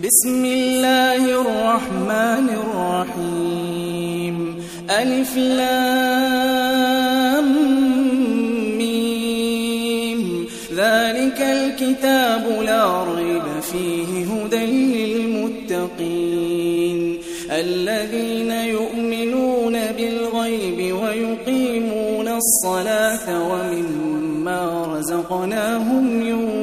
بسم الله الرحمن الرحيم ألف لام ميم ذلك الكتاب لا ريب فيه هدى للمتقين الذين يؤمنون بالغيب ويقيمون الصلاة ومما رزقناهم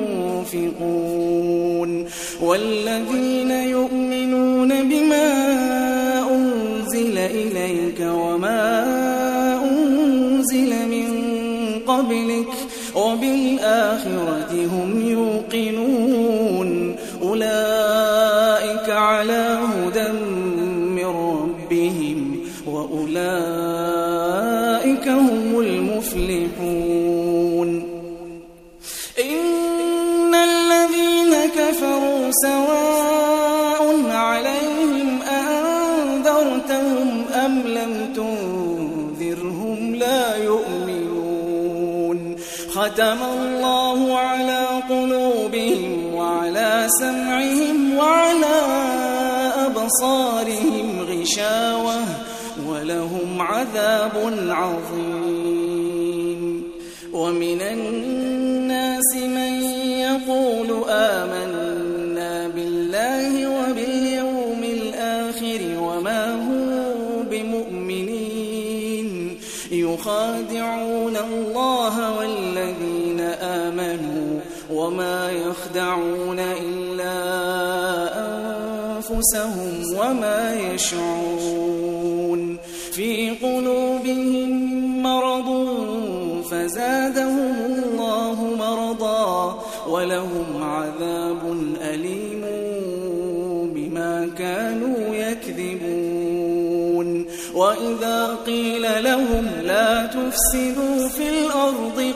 ينفقون والذين يؤمنون بما أنزل إليك وما أنزل من قبلك وبالآخرة هم يوقنون أولئك على هدى من ربهم وأولئك هم المفلحون إن الذين كفروا سواء عليهم أنذرتهم أم لم تنذرهم لا يؤمنون ختم الله على قلوبهم وعلى سمعهم وعلى أبصارهم غشاوة ولهم عذاب عظيم ومن الناس من يقول آمنا بالله وباليوم الآخر وما هم بمؤمنين يخادعون الله والذين آمنوا وما يخدعون إلا أنفسهم وما يشعرون في قلوبهم مرض فزادهم الله مرضا ولهم عذاب أليم بما كانوا يكذبون وإذا قيل لهم لا تفسدوا في الأرض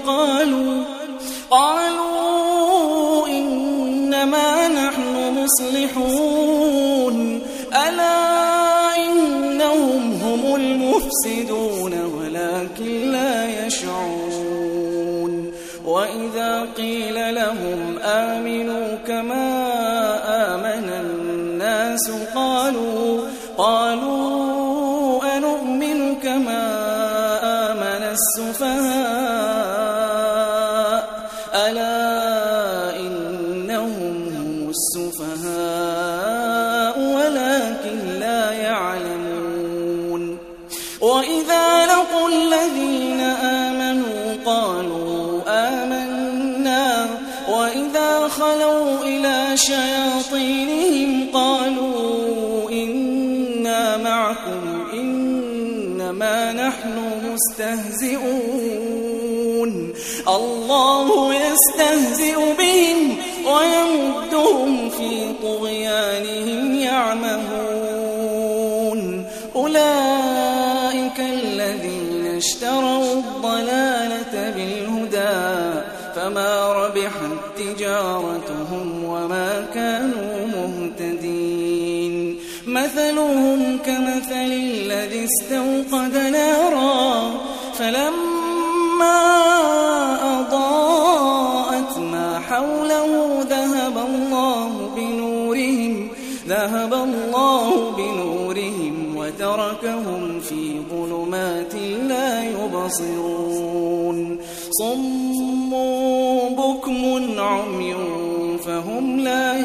قالوا إنما نحن مصلحون ألا إنهم هم المفسدون ولكن لا يشعرون وإذا قيل لهم آمنوا كما آمن الناس قالوا أنؤمن كما آمن السفهاء ألا إنهم هم السفهاء ولكن لا يعلمون وإذا لقوا الذين آمنوا قالوا آمنا وإذا خلوا إلى شياطينهم قالوا إنا معكم إنما نحن مستهزئون الله يستهزئ بهم ويمدهم في طغيانهم يعمهون أولئك الذين اشتروا الضلالة بالهدى فما ربحت تجارتهم وما كانوا مهتدين مثلهم كمثل الذي استوقد نارا فلما أضاءت ما حوله ذهب الله بنورهم وتركهم في ظلمات لا يبصرون صم بكم عمي فهم لا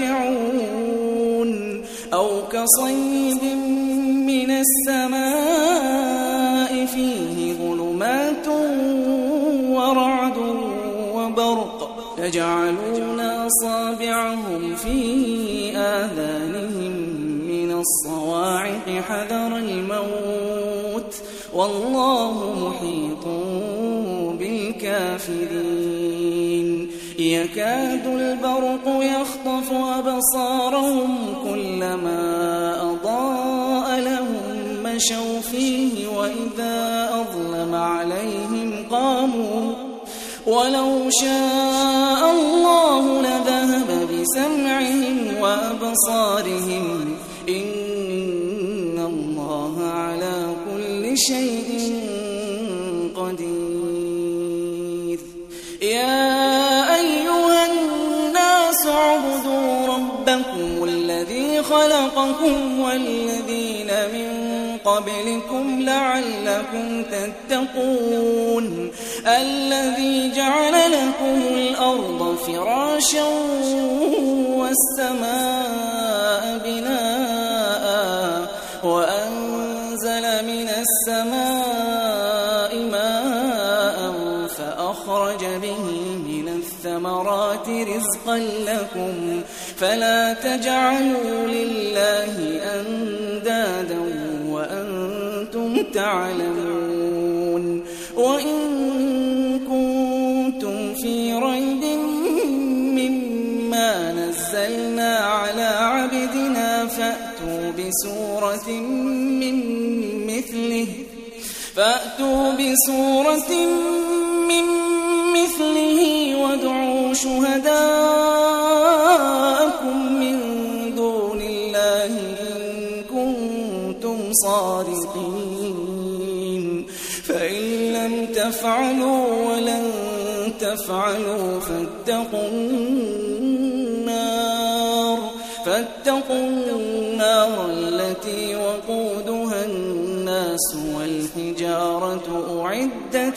يرجعون أو كصيب من السماء فيه ظلمات ورعد وبرق يجعلون أصابعهم في آذانهم من الصواعق حذر الموت والله محيط بالكافرين يكاد البرق يخطف أبصارهم كلما أضاء لهم مشوا فيه وإذا أظلم عليهم قاموا ولو شاء الله لذهب بسمعهم وأبصارهم إن الله على كل شيء قدير يا أيها الناس اعبدوا ربكم الذي خلقكم والذين من قبلكم لعلكم تتقون الذي جعل لكم الأرض فراشا والسماء بناء وأنزل من السماء ماء فأخرج به من الثمرات رزقا لكم فلا تجعلوا لله أندادا وأنتم تعلمون وإن كنتم في ريب مما نزلنا على عبدنا فأتوا بسورة من مثله وادعوا شهداءكم من دون الله إن كنتم صادقين فإن لم تفعلوا ولن تفعلوا فاتقوا النار التي وقودها الناس والحجارة أعدت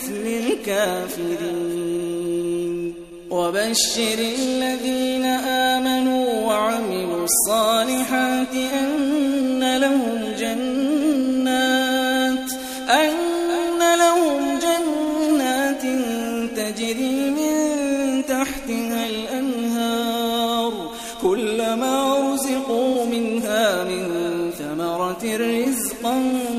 للكافرين وبشر الذين آمنوا وعملوا الصالحات أن لهم جنات تجري من تحتها الأنهار كلما رزقوا منها من ثمرة رزقا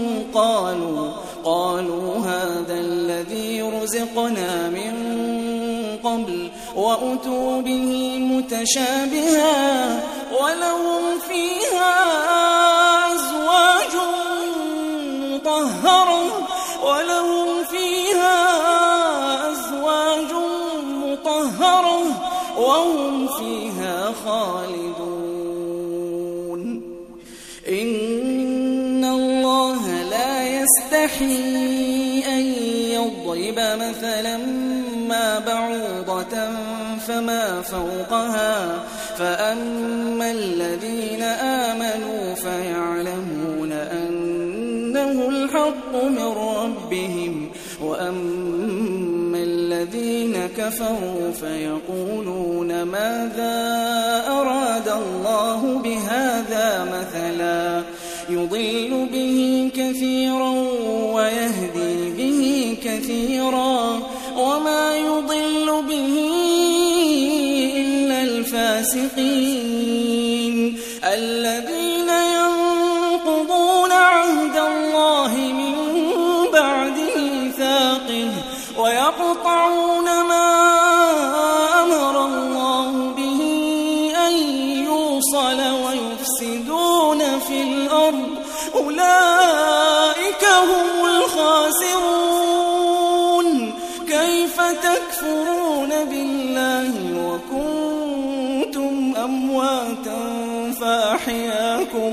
قالوا هذا الذي رزقنا من قبل وأتوا به متشابها ولهم فيها أزواج مطهرة وهم فيها خالدون إن الله لا يستحيي أن يضرب مثلا ما بعوضة فما فوقها فأما الذين آمنوا فيعلمون أنه الحق من ربهم وأما الذين كفروا فيقولون ماذا أراد الله بهذا مثلا يضل به كثيرا ويهدي به كثيرا وما يضل به إلا الفاسقين الذين ينقضون عهد الله من بعد ميثاقه ويقطعون ما أمر الله به أن يوصل ويفسدون في الأرض أولئك هم الخاسرون كيف تكفرون بالله وكنتم أمواتا فأحياكم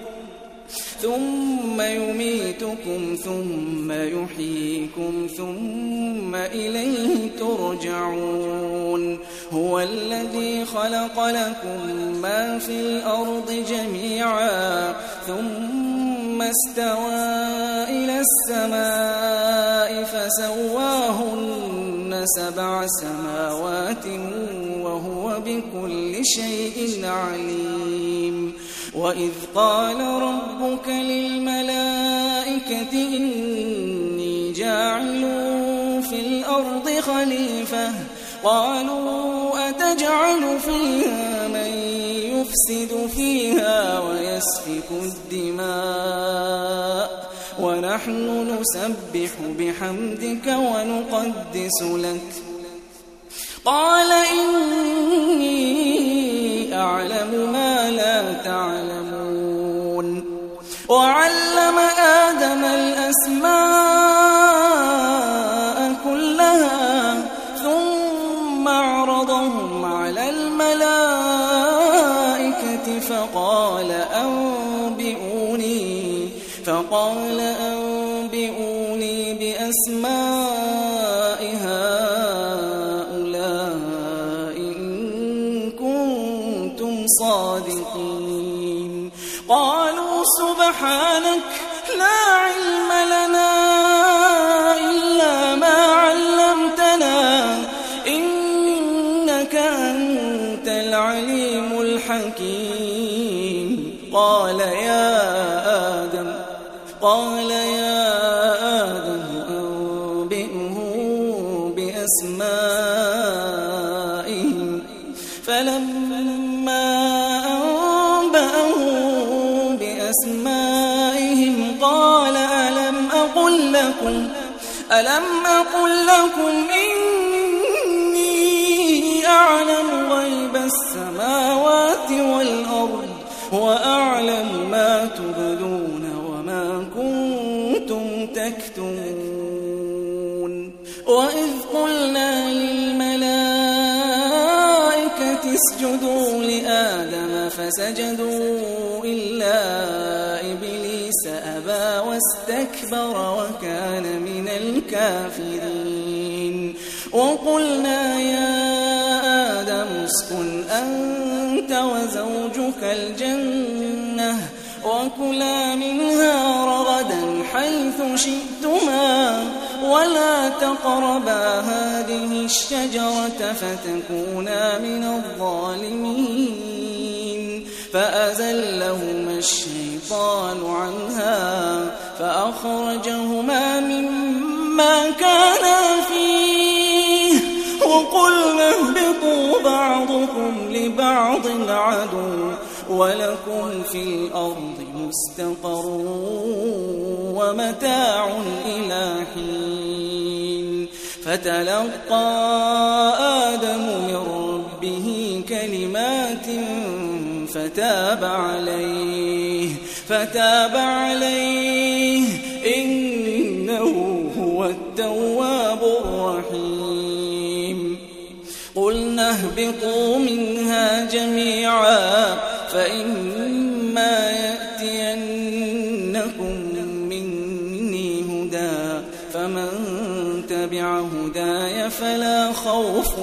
ثم يميتكم ثم يحييكم ثم إليه ترجعون هو الذي خلق لكم ما في الأرض جميعا ثم استوى إلى السماء فسواهن 7 سماوات وهو بكل شيء عليم وإذ قال ربك للملائكة إني جاعل في الأرض خليفة قالوا أتجعل فيها من يفسد فيها ويسفك الدماء ونحن نسبح بحمدك ونقدس لك قال إني أعلم ما لا تعلمون وعلم آدم الأسماء كلها ثم عرضهم على الملائكة فقال أنبئوني بأسماء هؤلاء إن كنتم صادقين قالوا سبحانك لا علم لنا إلا ما علمتنا إنك أنت العليم الحكيم. قال يا آدم أنبئهم بأسمائهم. فلما أنبأهم بأسمائهم قال ألم أقل لكم إني أعلم غيب السماوات والأرض وأعلم ما تبدون وما كنتم تكتمون. وإذ قلنا للملائكة اسجدوا لآدم فسجدوا إلا إبليس أبى واستكبر وكان من الكافرين. وقلنا يا آدم اسكن أنت وزوجك الجنة وكلا منها رغدا حيث شئتما ولا تقربا هذه الشجرة فتكونا من الظالمين. فأزلهما الشيطان عنها فأخرجهما مما كانا فيه وقلنا اهبطوا بعضكم لبعض عدو ولكم في الأرض مستقر ومتاع إلى حين. فتلقى آدم من ربه كلمات فتاب عليه إنه هو التواب الرحيم. قلنا اهبطوا منها جميعا فإما يأتينكم مني هدى فمن تبع هداي فلا خوف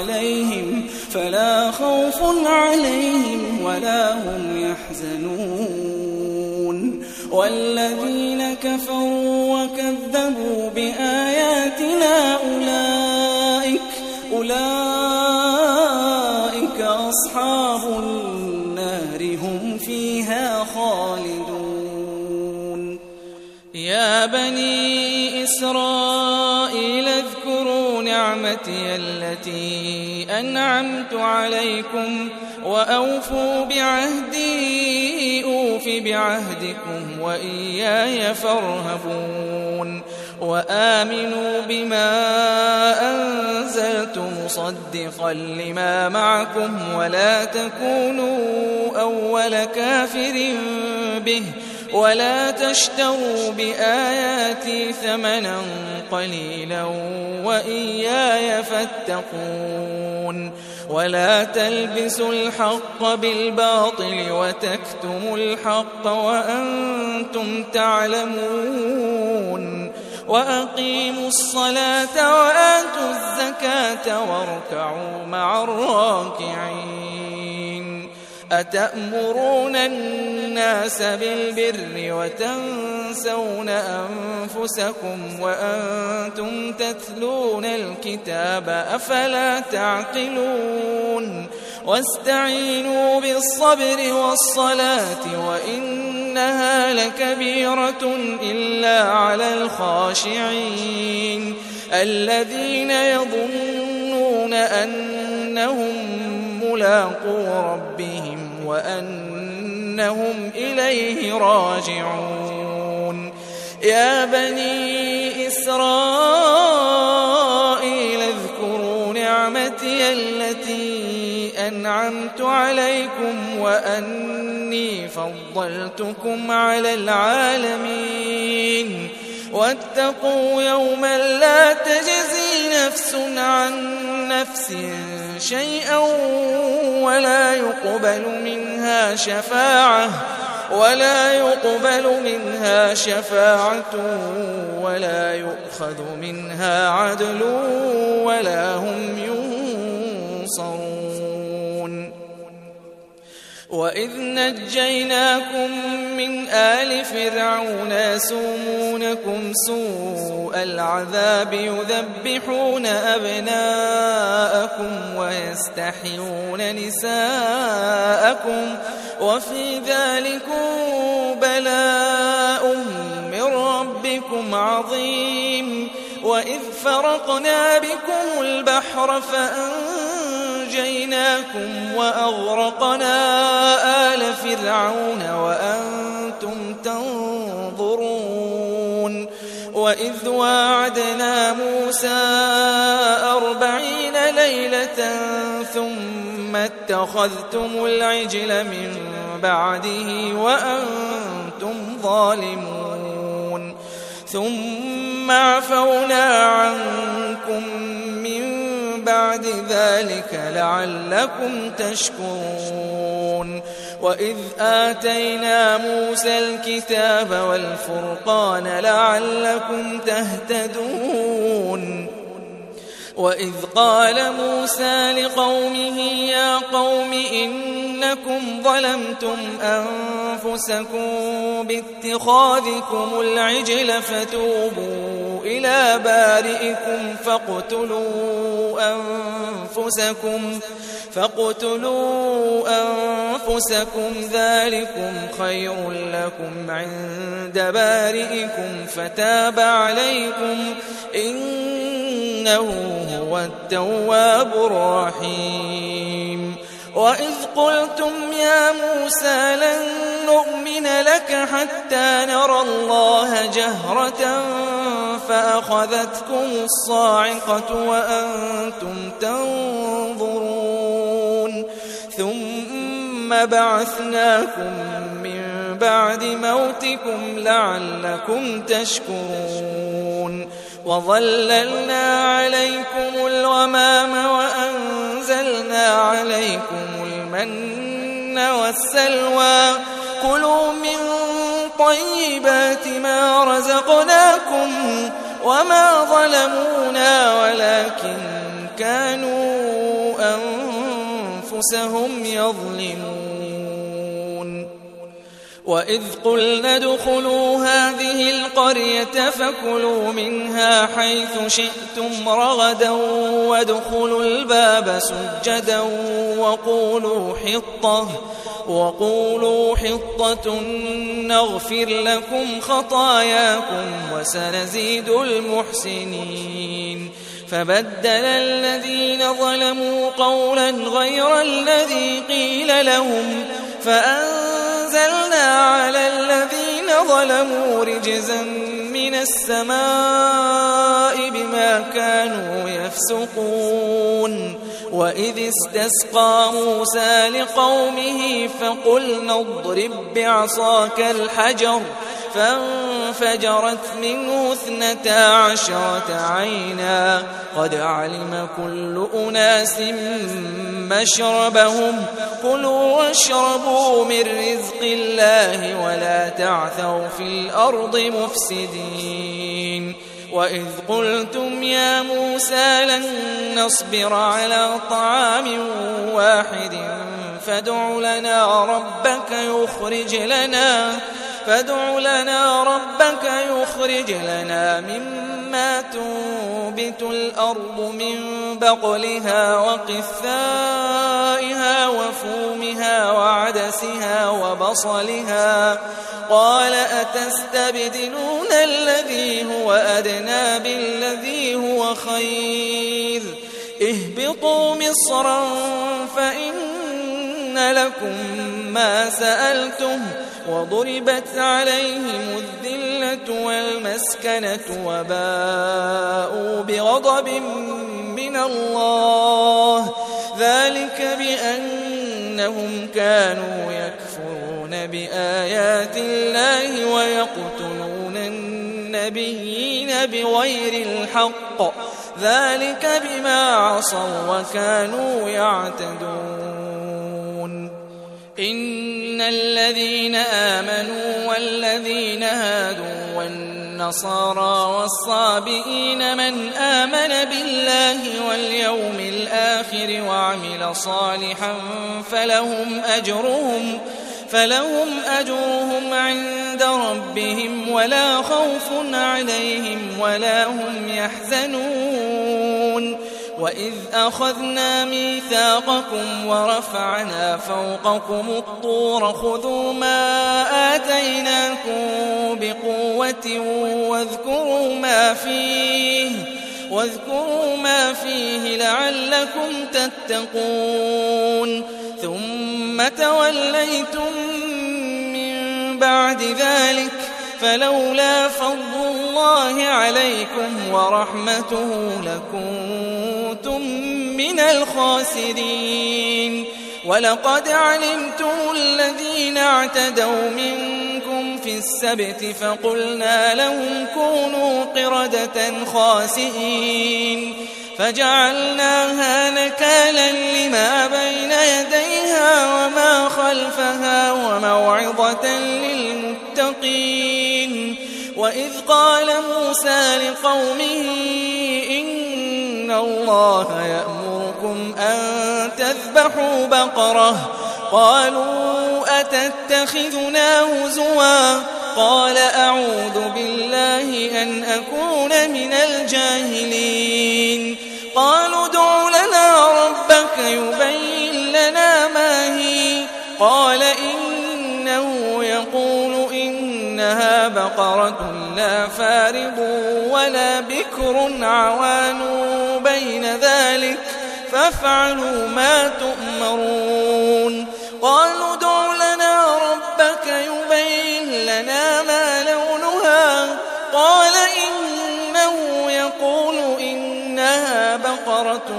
عليهم ولا هم يحزنون. والذين كفروا وكذبوا بآياتنا أولئك أصحاب النار هم فيها خالدون. يا بني إسرائيل اذكروا نعمتي التي أنعمت عليكم وأوفوا بعهدي أوف بعهدكم وإياي فارهبون. وآمنوا بما أنزلت مصدقا لما معكم ولا تكونوا أول كافر به ولا تشتروا بآياتي ثمنا قليلا وإياي فاتقون. ولا تلبسوا الحق بالباطل وتكتموا الحق وأنتم تعلمون. وأقيموا الصلاة وآتوا الزكاة واركعوا مع الراكعين. أتأمرون الناس بالبر وتنسون أنفسكم وأنتم تتلون الكتاب أفلا تعقلون. واستعينوا بالصبر والصلاة وإنها لكبيرة إلا على الخاشعين الذين يظنون أنهم ملاقو ربهم وأنهم إليه راجعون. يا بني إسرائيل اذكروا نعمتي التي أنعمت عليكم وأني فضلتكم على العالمين. واتقوا يوما لا تجزي نفس عن نفس شيئا ولا يقبل منها شفاعة ولا يؤخذ منها عدل ولا هم ينصرون. وإذ نجيناكم من آل فرعون يسومونكم سوء العذاب يذبحون أبناءكم ويستحيون نساءكم وفي ذلكم بلاء من ربكم عظيم. وإذ فرقنا بكم البحر فأنجيناكم وأغرقنا آل فرعون وأنتم تنظرون. وإذ واعدنا موسى 40 ليلة ثم اتخذتم العجل من بعده وأنتم ظالمون. ثم عفونا عنكم من بعد ذلك لعلكم تشكرون. وإذ آتينا موسى الكتاب والفرقان لعلكم تهتدون. وإذ قال موسى لقومه يا قوم إنكم ظلمتم أنفسكم باتخاذكم العجل فتوبوا إلى بارئكم فاقتلوا أنفسكم ذلكم خير لكم عند بارئكم فتاب عليكم إنه هو التواب الرحيم. وإذ قلتم يا موسى لن نؤمن لك حتى نرى الله جهرة فأخذتكم الصاعقة وأنتم تنظرون. ثم بعثناكم من بعد موتكم لعلكم تشكرون. وظللنا عليكم الغمام وأنزلنا عليكم المن والسلوى كلوا من طيبات ما رزقناكم وما ظلمونا ولكن كانوا أنفسهم يظلمون. وإذ قلنا ادخلوا هذه القرية فكلوا منها حيث شئتم رغدا وادخلوا الباب سجدا وقولوا حطة نغفر لكم خطاياكم وسنزيد المحسنين. فبدل الذين ظلموا قولا غير الذي قيل لهم فأنزلنا على الذين ظلموا رجزا من السماء بما كانوا يفسقون. وإذ استسقى موسى لقومه فقلنا اضرب بعصاك الحجر فانفجرت منه 12 عينا قد علم كل أناس مشربهم كلوا واشربوا من رزق الله ولا تعثوا في الأرض مفسدين. وإذ قلتم يا موسى لن نصبر على طعام واحد فادع لنا ربك يخرج لنا مما تنبت الأرض من بقلها وقثائها وفومها وعدسها وبصلها قال أتستبدلون الذي هو أدنى بالذي هو خير اهبطوا مصرا فإن لكم ما سألتم وضربت عليهم الذلة والمسكنة وباءوا بغضب من الله ذلك بأنهم كانوا يكفرون بآيات الله ويقتلون النبيين بغير الحق ذلك بما عصوا وكانوا يعتدون. إن الذين آمنوا والذين هادوا والنصارى والصابئين من آمن بالله واليوم الآخر وعمل صالحا فلهم أجرهم عند ربهم ولا خوف عليهم ولا هم يحزنون. وإذ أخذنا ميثاقكم ورفعنا فوقكم الطور خذوا ما آتيناكم بقوة واذكروا ما فيه لعلكم تتقون. ثم توليتم من بعد ذلك فلولا فضل الله عليكم ورحمته لكنتم من الخاسرين. ولقد علمتم الذين اعتدوا منكم في السبت فقلنا لهم كونوا قردة خاسئين فجعلناها نكالا لما بين يديها وما خلفها وموعظة للمتقين. وإذ قال موسى لقومه إن الله يأمركم أن تذبحوا بقرة قالوا أتتخذنا هزوا قال أعوذ بالله أن أكون من الجاهلين. قالوا ادع لنا ربك يبين لنا ما هي قال إنه يقول إنها بقرة لا فارض ولا بكر عوان بين ذلك فافعلوا ما تؤمرون. قالوا ادع لنا ربك يبين لنا ما لونها قال إنه يقول إنها بقرة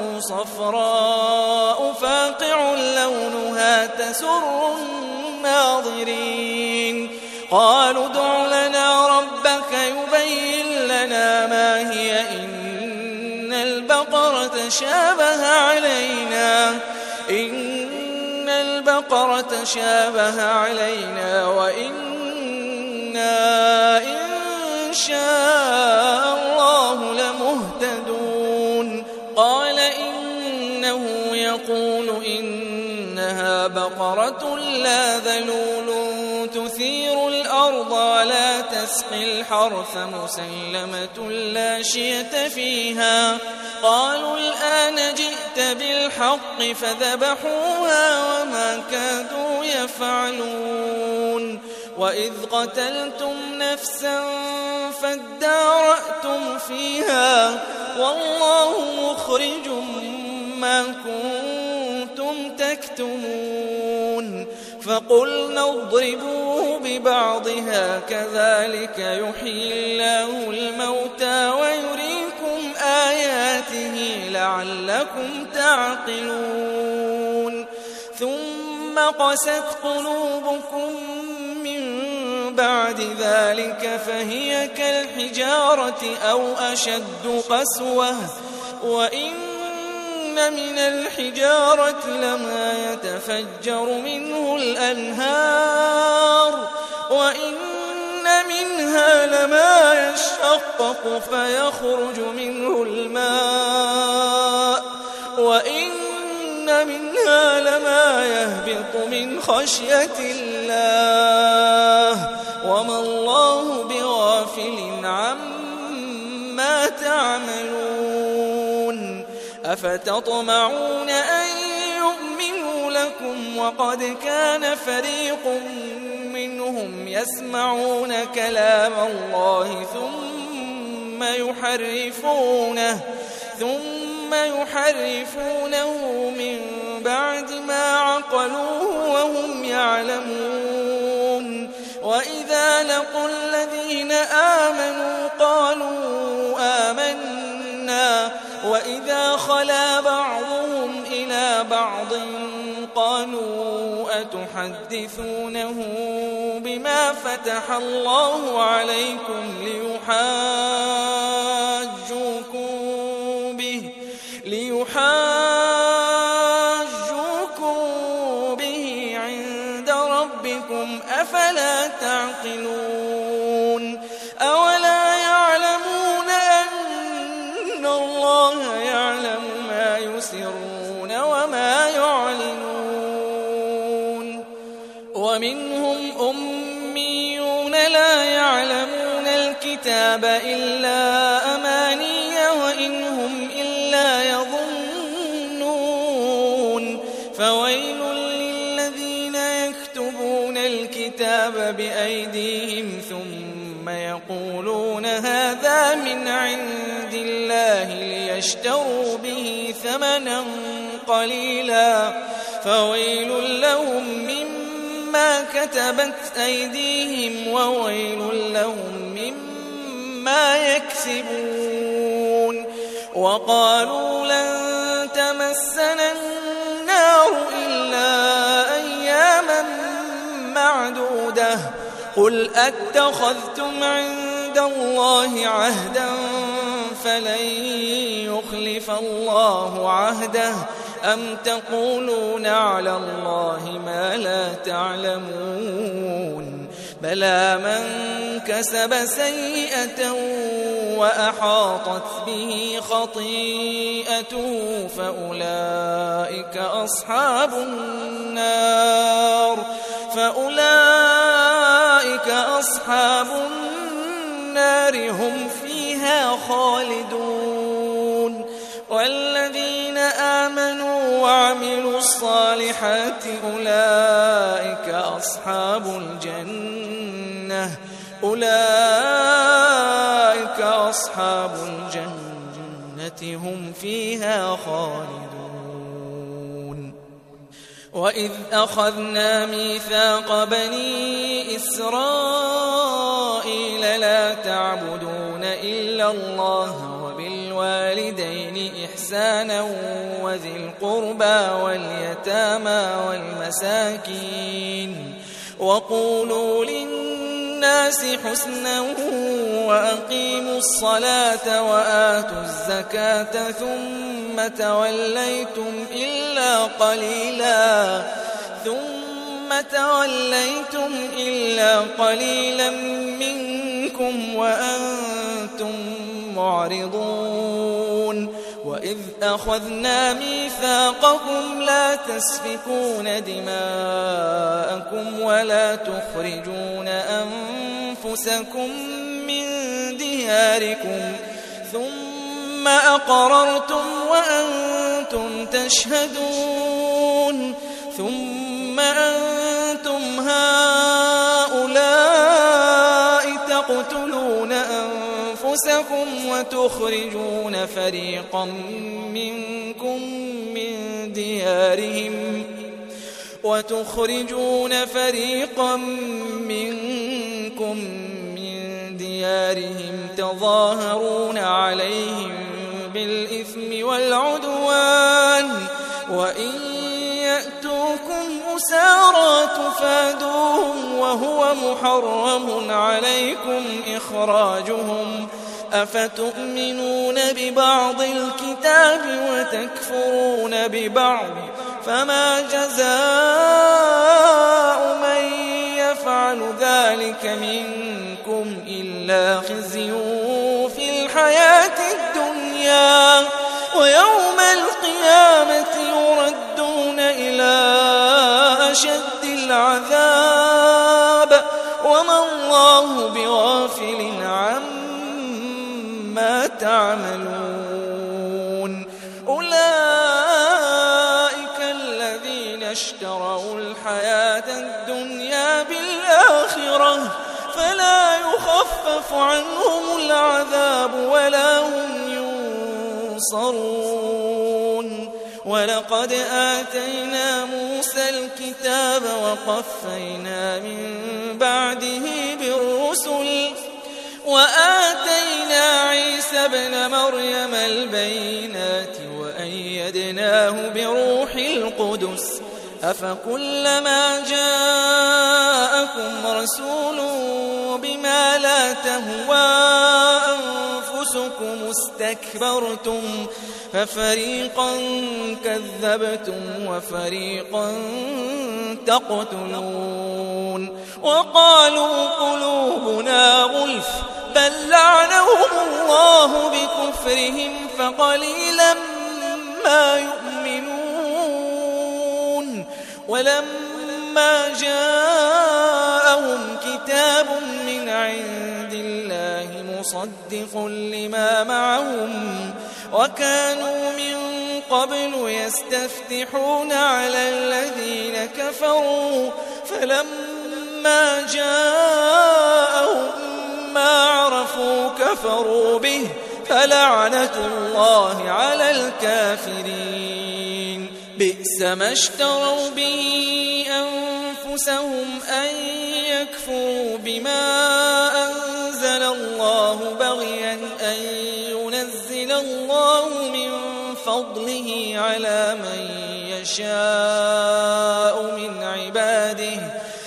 صفراء فاقع لونها تسر الناظرين. قالوا ادع لنا ربك يبين لنا ما هي إن البقرة شابه علينا وإنا إن شاء الله لمهتدون. قال إنه يقول إنها بقرة لا ذلول تثير الأرض ولا تسقي الحرث مسلمة لا شية فيها. قالوا الآن جئت بالحق فذبحوها وما كادوا يفعلون. وإذ قتلتم نفسا فادارأتم فيها والله مخرج ما كنتم تكتمون. فقلنا اضربوه ببعضها كذلك يحيي الله الموتى ويريكم آياته لعلكم تعقلون. ثم قست قلوبكم من بعد ذلك فهي كالحجارة أو أشد قسوة وإن من الحجارة لما يتفجر منه الأنهار وإن منها لما يشقق فيخرج منه الماء وإن منها لما يهبط من خشية الله وما الله بغافل عما تعملون. أفتطمعون أن يؤمنوا لكم وقد كان فريق منهم يسمعون كلام الله ثم يحرفونه من بعد ما عقلوه وهم يعلمون. وإذا لقوا الذين آمنوا قالوا آمنا وإذا خلا بعضهم إلى بعض قالوا أتحدثونه بما فتح الله عليكم ليحاجوكم به عند ربكم أفلا تعقلون. أولا أميون لا يعلمون الكتاب إلا أماني وإن هم إلا يظنون فويل للذين يكتبون الكتاب بأيديهم ثم يقولون هذا من عند الله ليشتروا به ثمنا قليلا فويل لهم مما كتبت أيديهم وويل لهم مما يكسبون وقالوا لن تمسنا النار إلا أياما معدودة قل أتخذتم عند الله عهدا فلن يخلف الله عهده أم تقولون على الله ما لا تعلمون بلى من كسب سيئة وأحاطت به خطيئته فأولئك أصحاب النار هم فيها خالدون والذين آمنوا وعملوا الصالحات أولئك أصحاب الجنة هم فيها خالدون وإذ أخذنا ميثاق بني إسرائيل لا تعبدون إلا الله وبالوالدين إحسانا وذي القربى واليتامى والمساكين وقولوا للناس حسنا وأقيموا الصلاة وآتوا الزكاة ثم توليتم إلا قليلا منكم وأنتم معرضون وإذ أخذنا ميثاقكم لا تسفكون دماءكم ولا تخرجون أنفسكم من دياركم ثم أقررتم وأنتم تشهدون ثم أنتم هؤلاء تقتلون أنفسكم وتخرجون فريقا منكم من ديارهم تظاهرون عليهم بالإثم والعدوان وإن يأتوكم أسارى تفادوهم وهو محرم عليكم إخراجهم أفتؤمنون ببعض الكتاب وتكفرون ببعض فما جزاء من يفعل ذلك منكم إلا خزي في الحياة الدنيا ويوم القيامة يردون إلى أشد العذاب وما الله بغافل عما تعملون أولئك الذين اشتروا الحياة الدنيا بالآخرة فلا يخفف عنهم العذاب ولا هم ينصرون ولقد آتينا موسى الكتاب وقفينا من بعده بالرسل وآتينا عيسى ابن مريم البينات وأيدناه بروح القدس أفكلما جاءكم رسول بما لا تهوى أنفسكم استكبرتم ففريقا كذبتم وفريقا تقتلون وقالوا قلوبنا غلف بل لعنهم الله بكفرهم فقليلا ما يؤمنون ولما جاء كتاب من عند الله مصدق لما معهم وكانوا من قبل يستفتحون على الذين كفروا فلما جاءهم ما عرفوا كفروا به فلعنة الله على الكافرين بئس ما اشتروا به أنفسهم أن يكفروا بما أنزل الله بغيا أن ينزل الله من فضله على من يشاء من عباده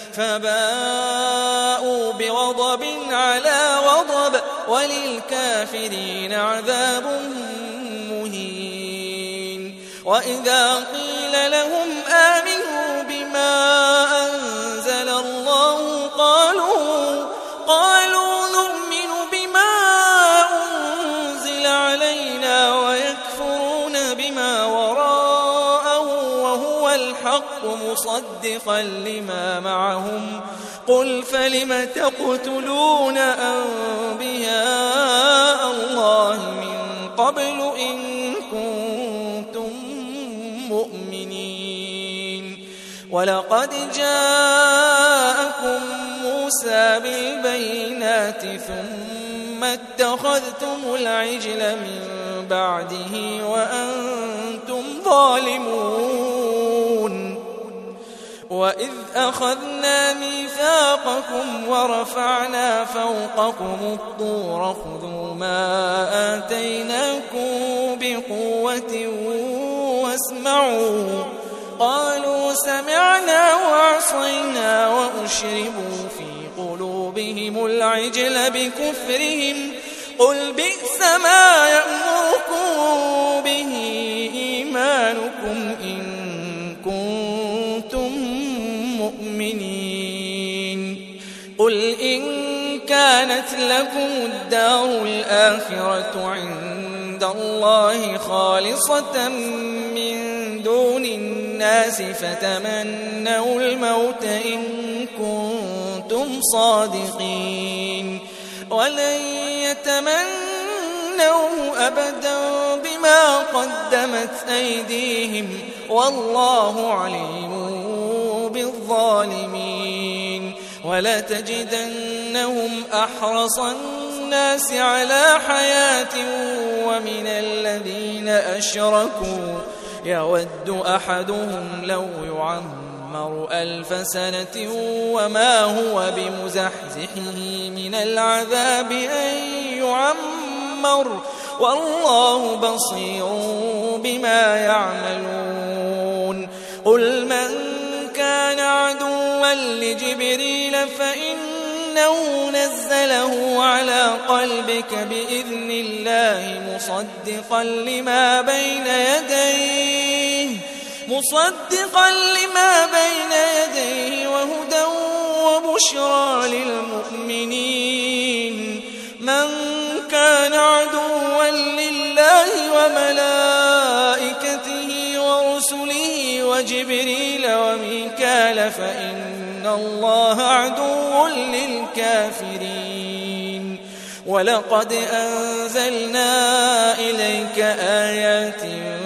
فباءوا بغضب على غضب وللكافرين عذاب مهين وإذا قيل لهم آمنوا بما أنزل الله قالوا نؤمن بما أنزل علينا ويكفرون بما وراءه وهو الحق مصدقا لما معهم قل فلم تقتلون أنبياء الله من قبل إن كنتم مؤمنين ولقد جاءكم موسى بالبينات ثم اتخذتم العجل من بعده وأنتم ظالمون وإذ أخذنا ميثاقكم ورفعنا فوقكم الطور خذوا ما آتيناكم بقوة واسمعوا قالوا سمعنا وعصينا وأشربوا في قلوبهم العجل بكفرهم قل بئس ما يأمركم به إيمانكم إن كنتم مؤمنين قل إن كانت لكم الدار الآخرة عند الله خالصة من دون الناس فتمنوا الموت إن كنتم صادقين ولن يتمنوه أبدا بما قدمت أيديهم والله عليم بالظالمين ولتجدنهم أحرص الناس على حياة ومن الذين أشركوا يود أحدهم لو يعمر 1000 سنة وما هو بمزحزحه من العذاب أن يعمر والله بصير بما يعملون قل من كان عدوا لجبريل فإنه نزله على قلبك بإذن الله مصدقا لما بين يديه وهدى وبشرى للمؤمنين من كان عدوا لله وملائكته ورسله وجبريل وميكال فإن الله عدو للكافرين ولقد أنزلنا إليك آيات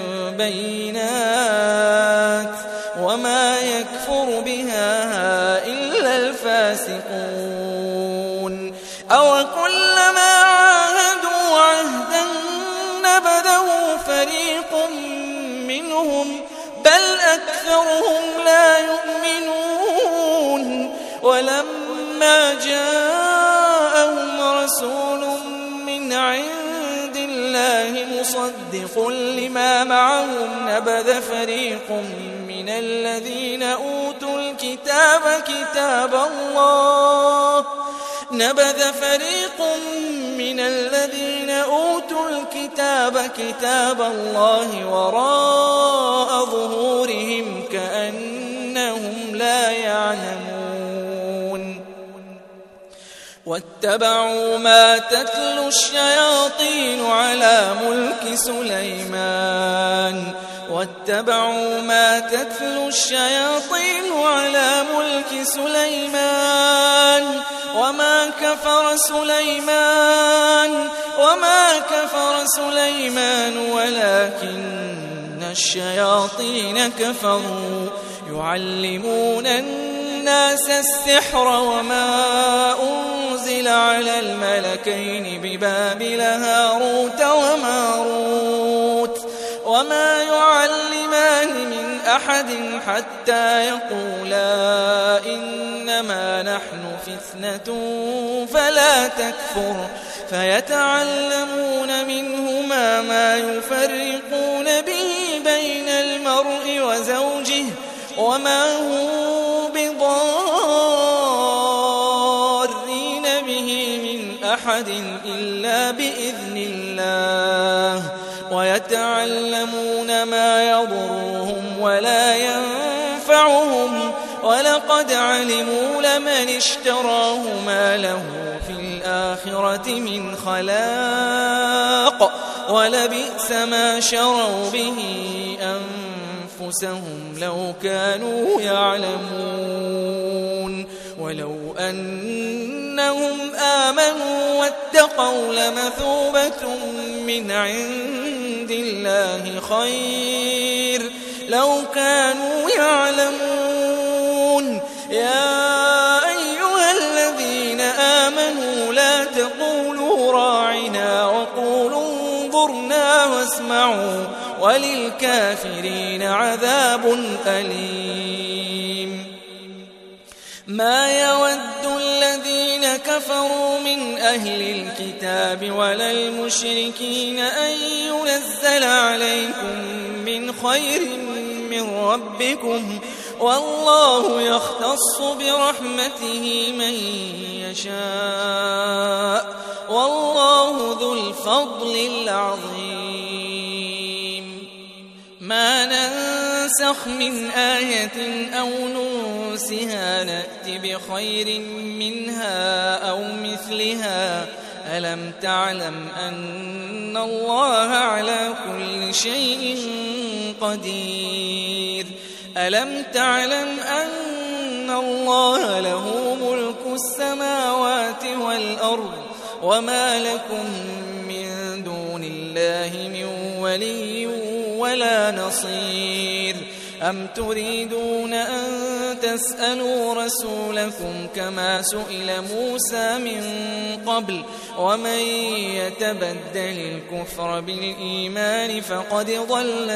بينات وما يكفر بها إلا الفاسقون أو كلما عاهدوا عهدا نبذه فريق منهم بل أكثرهم لا يؤمنون ولما جاءهم رسول من عند الله مصدق لما معهم نبذ فريق من الذين أوتوا الكتاب كتاب الله وراء ظهورهم كأنهم لا يعلمون واتبعوا ما تتلو الشياطين على ملك سليمان وما كفر سليمان ولكن الشياطين كفروا يعلمون الناس السحر وما أنزل على الملكين ببابل هاروت وماروت وما يعلمان من أحد حتى يقولا إنما نحن فتنة فلا تكفر فيتعلمون منهما ما يفرقون به بين المرء وزوجه وما هم بضارين به من أحد إلا بإذن الله ويتعلمون ما يضرهم ولا ينفعهم ولقد علموا لمن اشتراه ما له في الآخرة من خلاق ولبئس ما شروا به أنفسهم لو كانوا يعلمون ولو أنهم آمنوا واتقوا لمثوبة من عند الله خير لو كانوا يعلمون يا أيها الذين آمنوا لا تقولوا راعنا وقولوا انظرنا واسمعوا وللكافرين عذاب أليم ما يود الذين كفروا من أهل الكتاب ولا المشركين أن ينزل عليكم من خير من ربكم والله يختص برحمته من يشاء والله ذو الفضل العظيم ما ننسخ من آية أو ننسها نأت بخير منها أو مثلها ألم تعلم أن الله على كل شيء قدير ألم تعلم أن الله له ملك السماوات والأرض وما لكم من دون الله من ولي ولا نصير أم تريدون أن تسألوا رسولكم كما سئل موسى من قبل ومن يتبدل الكفر بالإيمان فقد ضل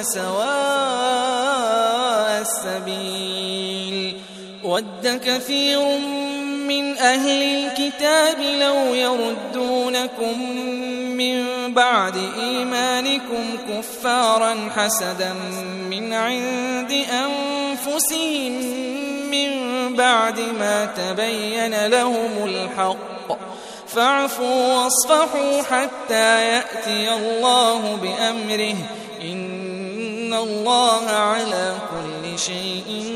سواء السبيل ود كثير من أهل الكتاب لو يردونكم من بعد إيمانكم كفارا حسدا من عند أنفسهم من بعد ما تبين لهم الحق فاعفوا واصفحوا حتى يأتي الله بأمره إن الله على كل شيء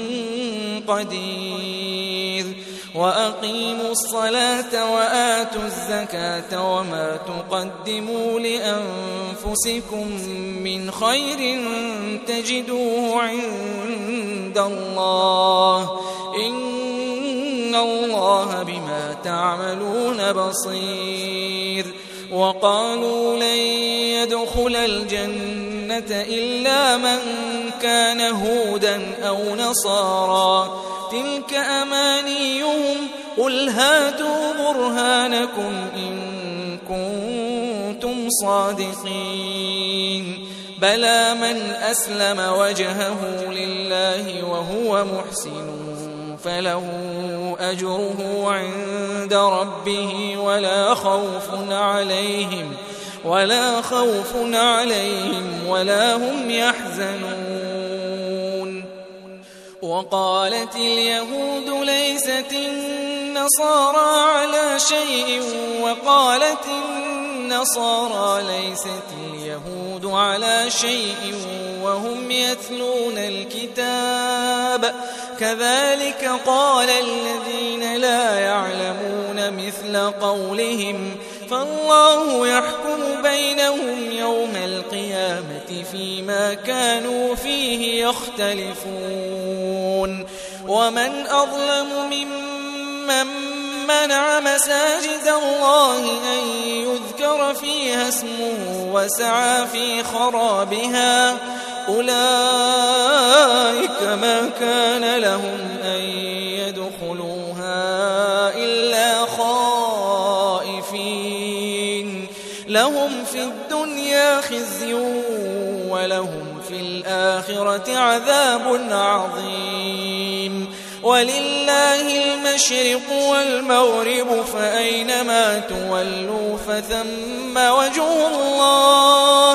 قدير وأقيموا الصلاة وآتوا الزكاة وما تقدموا لأنفسكم من خير تجدوه عند الله إن الله بما تعملون بصير وقالوا لن يدخل الجنة إلا من كان هودا أو نصارى تلك أمانيهم قل هاتوا برهانكم إن كنتم صادقين بلى من أسلم وجهه لله وهو محسن فله أجره عند ربه ولا خوف عليهم ولا هم يحزنون وقالت اليهود ليست النصارى على شيء وقالت النصارى ليست اليهود على شيء وهم يتلون الكتاب كذلك قال الذين لا يعلمون مثل قولهم فالله يحكم بينهم يوم القيامة فيما كانوا فيه يختلفون ومن أظلم ممن منع مساجد الله أن يذكر فيها اسمه وسعى في خرابها أولئك ما كان لهم أن يدخلوها إلا خائفين لهم في الدنيا خزي ولهم في الآخرة عذاب عظيم ولله المشرق والمغرب فأينما تولوا فثم وجه الله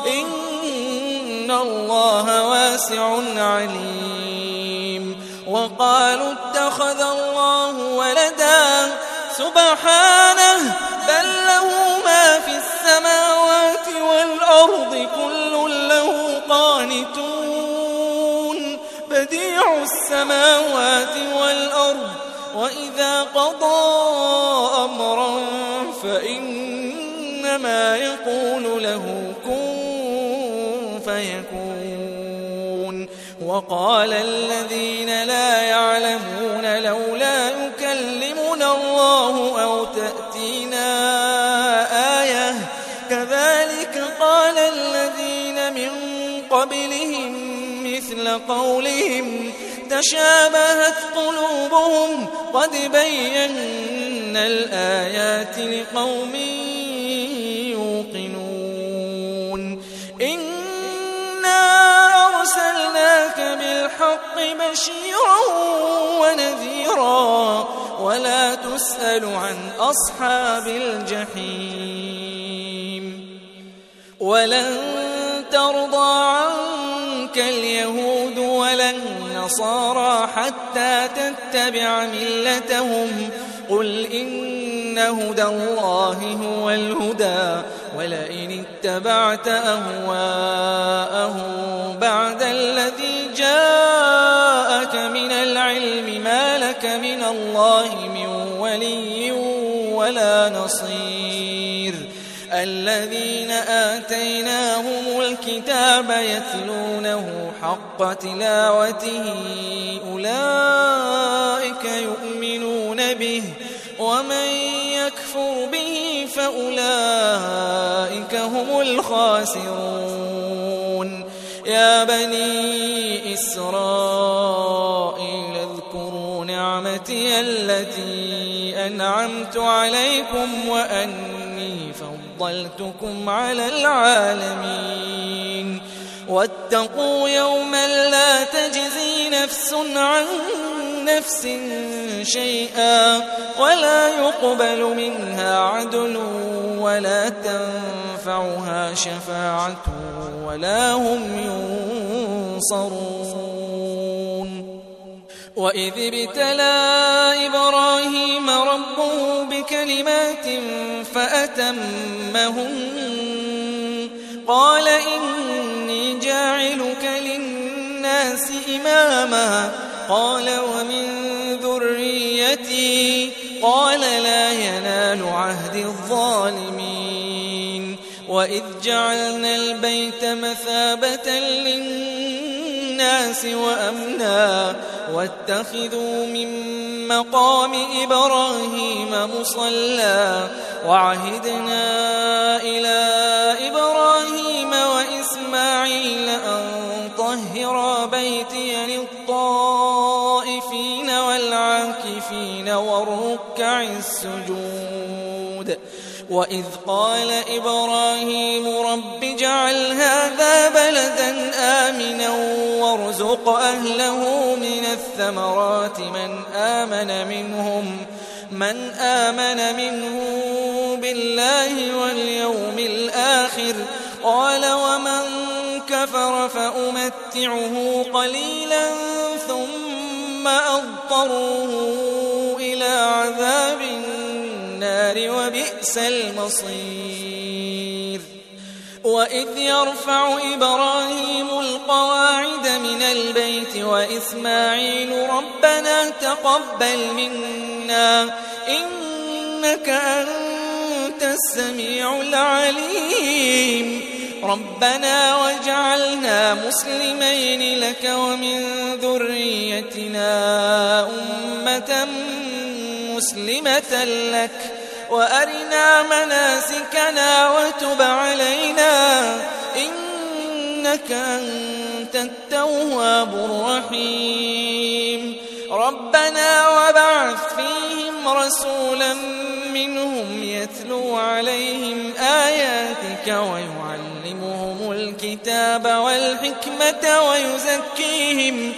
إن الله واسع عليم وقالوا اتخذ الله ولدا سبحانه بل له ما في السماوات والأرض كل له قانتون بديع السماوات والأرض وإذا قضى أمرا فإنما يقول له كن فيكون وقال الذين لا يعلمون لولا يكلمنا الله أو تأتينا آية كذلك قال الذين من قبلهم مثل قولهم تشابهت قلوبهم قد بينا الآيات لقوم يوقنون إنا أرسلناك بالحق بشيرا ونذيرا ولا تسأل عن أصحاب الجحيم ولن ترضى عنك اليهود ولا النصارى حتى تتبع ملتهم قل إن هدى الله هو الهدى ولئن اتبعت أهواءهم بعد الذي جاءك من العلم ما لك من الله من ولي ولا نصير الذين آتيناهم الكتاب يتلونه حق تلاوته أولئك يؤمنون به ومن يكفر به فأولئك هم الخاسرون يا بني إسرائيل اذكروا نعمتي التي أنعمت عليكم وأني فضلتكم على العالمين واتقوا يوما لا تجزي نفس عن نفس شيئا ولا يقبل منها عدل ولا تنفعها شفاعة ولا هم ينصرون وإذ ابتلى إبراهيم ربه بكلمات فأتمهن قال إني جاعلك للناس إماما قال ومن ذريتي قال لا ينال عهد الظالمين وإذ جعلنا البيت مثابة للناس وأمنا واتخذوا من مقام إبراهيم مصلى وعهدنا إلى إبراهيم وإسماعيل أن طهر بيتي للطائفين والعاكفين والركع السجود وإذ قال إبراهيم رب اجعل هذا بلدا آمنا وارزق أهله من الثمرات من آمن منهم بالله واليوم الآخر قال ومن كفر فأمتعه قليلا ثم أضطره إلى عذاب النار وبئس المصير وإذ يرفع إبراهيم القواعد من البيت وإسماعيل ربنا تقبل منا إنك أنت السميع العليم ربنا واجعلنا مسلمين لك ومن ذريتنا أمة مسلمة مسلمة لك وأرنا مناسكنا وتب علينا إنك أنت التواب الرحيم ربنا وابعث فيهم رسولا منهم يتلو عليهم آياتك ويعلمهم الكتاب والحكمة ويزكيهم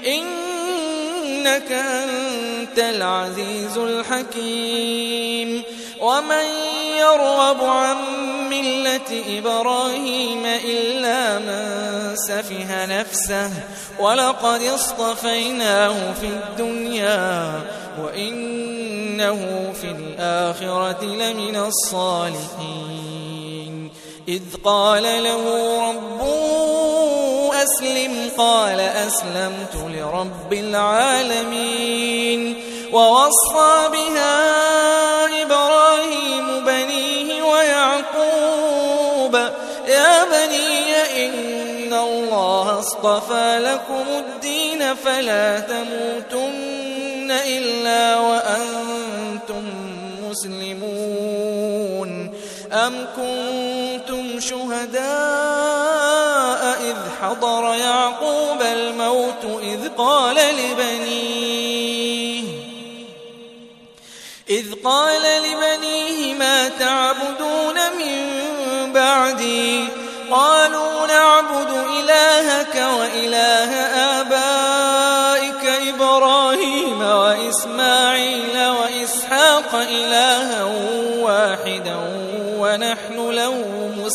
إنك أنت العزيز الحكيم ومن يرغب عن ملة إبراهيم إلا من سفه نفسه ولقد اصطفيناه في الدنيا وإنه في الآخرة لمن الصالحين إذ قال له ربه أسلم قال أسلمت لرب العالمين ووصى بها إبراهيم بنيه ويعقوب يا بني إن الله اصطفى لكم الدين فلا تموتن إلا وأنتم مسلمون أم كنتم شهداء إذ حضر يعقوب الموت إذ قال لبنيه ما تعبدون من بعدي قالوا نعبد إلهك وإله آبائك إبراهيم وإسماعيل وإسحاق إلها واحدا ونحن له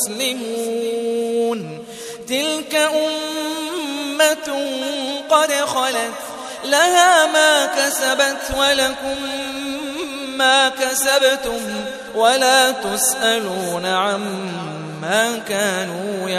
مسلمون تلك أمة قد خلت لها ما كسبت ولكم ما كسبتم ولا تسألون عما كانوا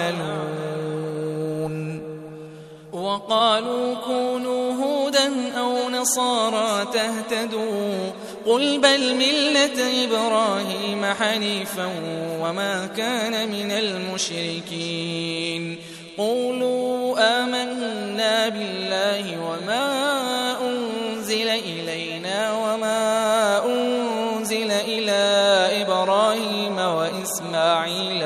يعملون وقالوا كونوا هودا أو نصارى تهتدوا قل بل ملة إبراهيم حنيفا وما كان من المشركين قولوا آمنا بالله وما أنزل إلينا وما أنزل إلى إبراهيم وإسماعيل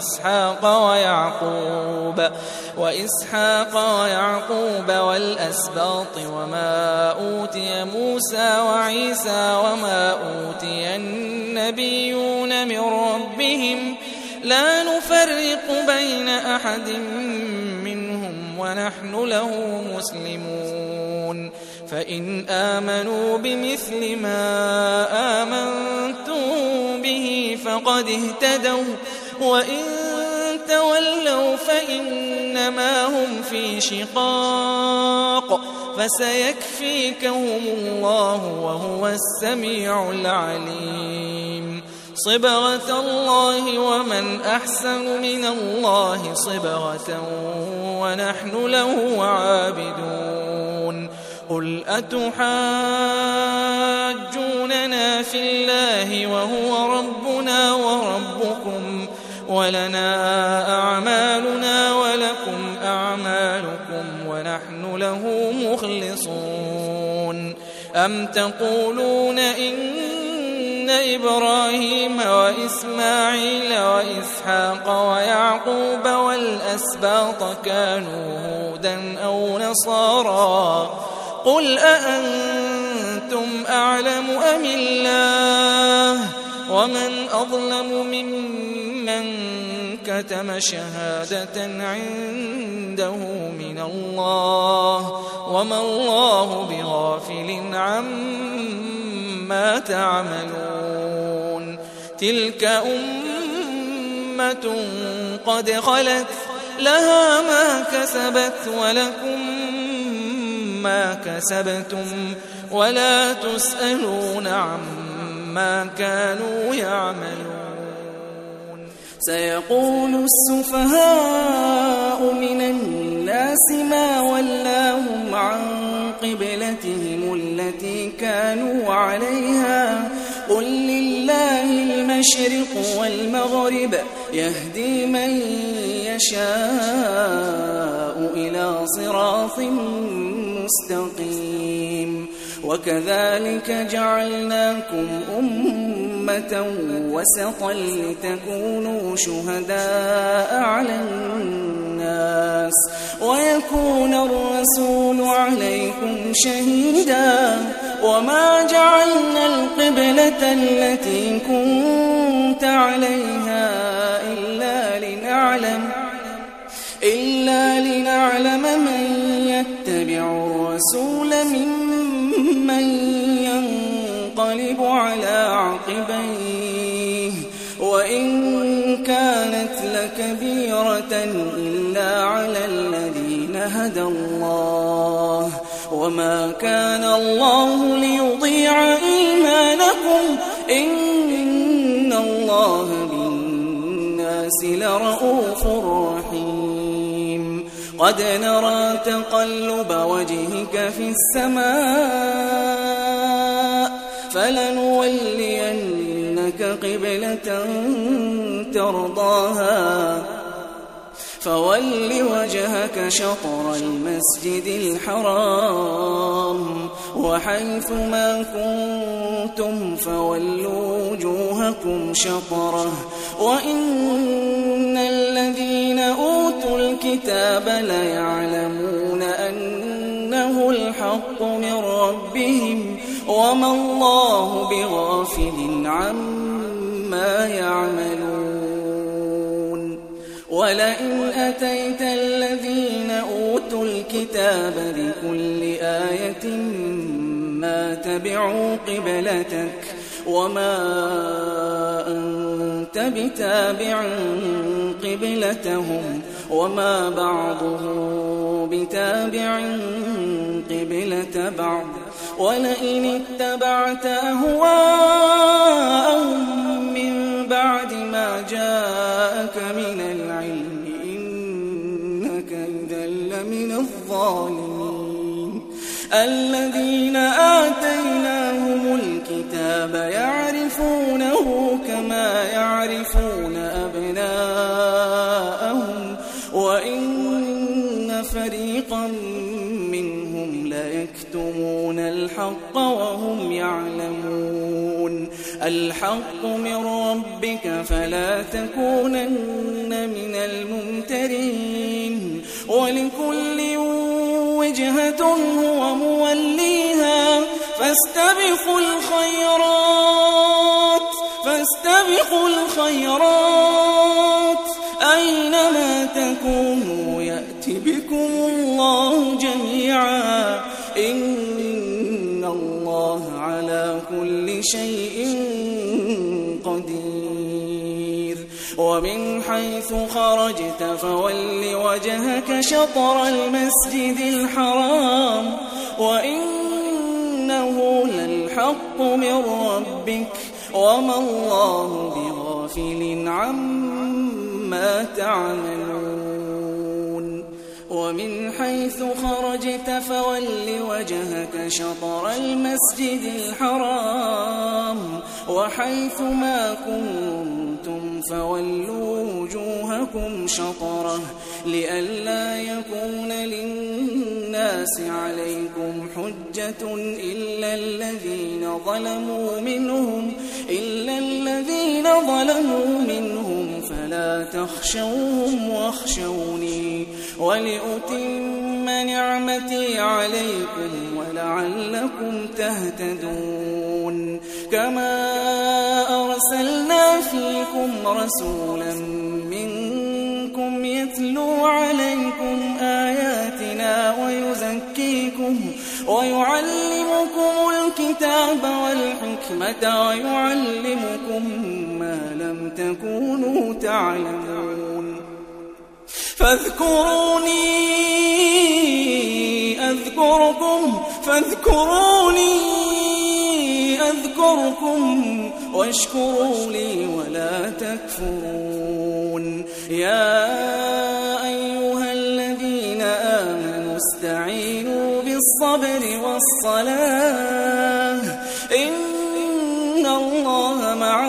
وإسحاق ويعقوب والأسباط وما أوتي موسى وعيسى وما أوتي النبيون من ربهم لا نفرق بين أحد منهم ونحن له مسلمون فإن آمنوا بمثل ما آمنتم به فقد اهتدوا وإن تولوا فإنما هم في شقاق فسيكفيكهم الله وهو السميع العليم صبغة الله ومن أحسن من الله صبغة ونحن له عابدون قل أتحاجوننا في الله وهو ربنا وربكم ولنا أعمالنا ولكم أعمالكم ونحن له مخلصون أم تقولون إن إبراهيم وإسماعيل وإسحاق ويعقوب والأسباط كانوا هودا أو نصارى قل أأنتم أعلم أم الله ومن أظلم ممن كتم شهادة عنده من الله وما الله بغافل عما تعملون تلك أمة قد خلت لها ما كسبت ولكم ما كسبتم ولا تسألون عما كانوا يعملون سيقول السفهاء من الناس ما ولاهم عن قبلتهم التي كانوا عليها قل لله المشرق والمغرب يهدي من يشاء إلى صراط مستقيم وكذلك جعلناكم أمة وسطا لتكونوا شهداء على الناس ويكون الرسول عليكم شهيدا وما جعلنا القبلة التي كنت عليها إلا لنعلم من يتبع الرسول ممن ينقلب على عقبيه وإن كانت لكبيرة إلا على الذين هدى الله وما كان الله ليضيع إيمانكم إن الله بالناس لرؤوف رحيم قد نرى تقلب وجهك في السماء فلنولينك قبلة ترضاها فول وجهك شطر المسجد الحرام وحيث ما كنتم فولوا وجوهكم شطره وإن الذين أوتوا الكتاب ليعلمون أنه الحق من ربهم وما الله بغافل عما يعملون ولئن أتيت الذين أوتوا الكتاب بكل آية ما تبعوا قبلتك وما أنت بتابع قبلتهم وما بعضهم بتابع قبلة بعض ولئن اتبعت أهواءهم من بعد ما جاءك من العلم إنك إذا لمن الظالمين الذين آتيناهم الكتاب يعرفونه كما يعرفون أبناءهم وإن فريقا منهم ليكتمون الحق وهم يعلمون الحق من ربك فلا تكونن من الممترين ولكل وجهة هو موليها فاستبقوا الخيرات أينما تكونوا يأت بكم الله جميعا إن الله على كل شيء قدير ومن حيث خرجت فول وجهك شطر المسجد الحرام وإنه للحق من ربك وما الله بغافل عما تعملون ومن حيث خرجت فول وجهك شطر المسجد الحرام وحيث ما كنتم فولوا وجوهكم شطره لئلا يكون للناس عليكم حجة إلا الذين ظلموا منهم فلا تخشوهم واخشوني ولأتم نعمتي عليكم ولعلكم تهتدون كما أرسلنا فيكم رسولا منكم يتلو عليكم آياتنا ويزكيكم ويعلمكم الكتاب والحكمة ويعلمكم ما لم تكونوا تعلمون فاذكروني أذكركم واشكروا لي ولا تكفرون يا أيها الذين آمنوا استعينوا بالصبر والصلاة إن الله مع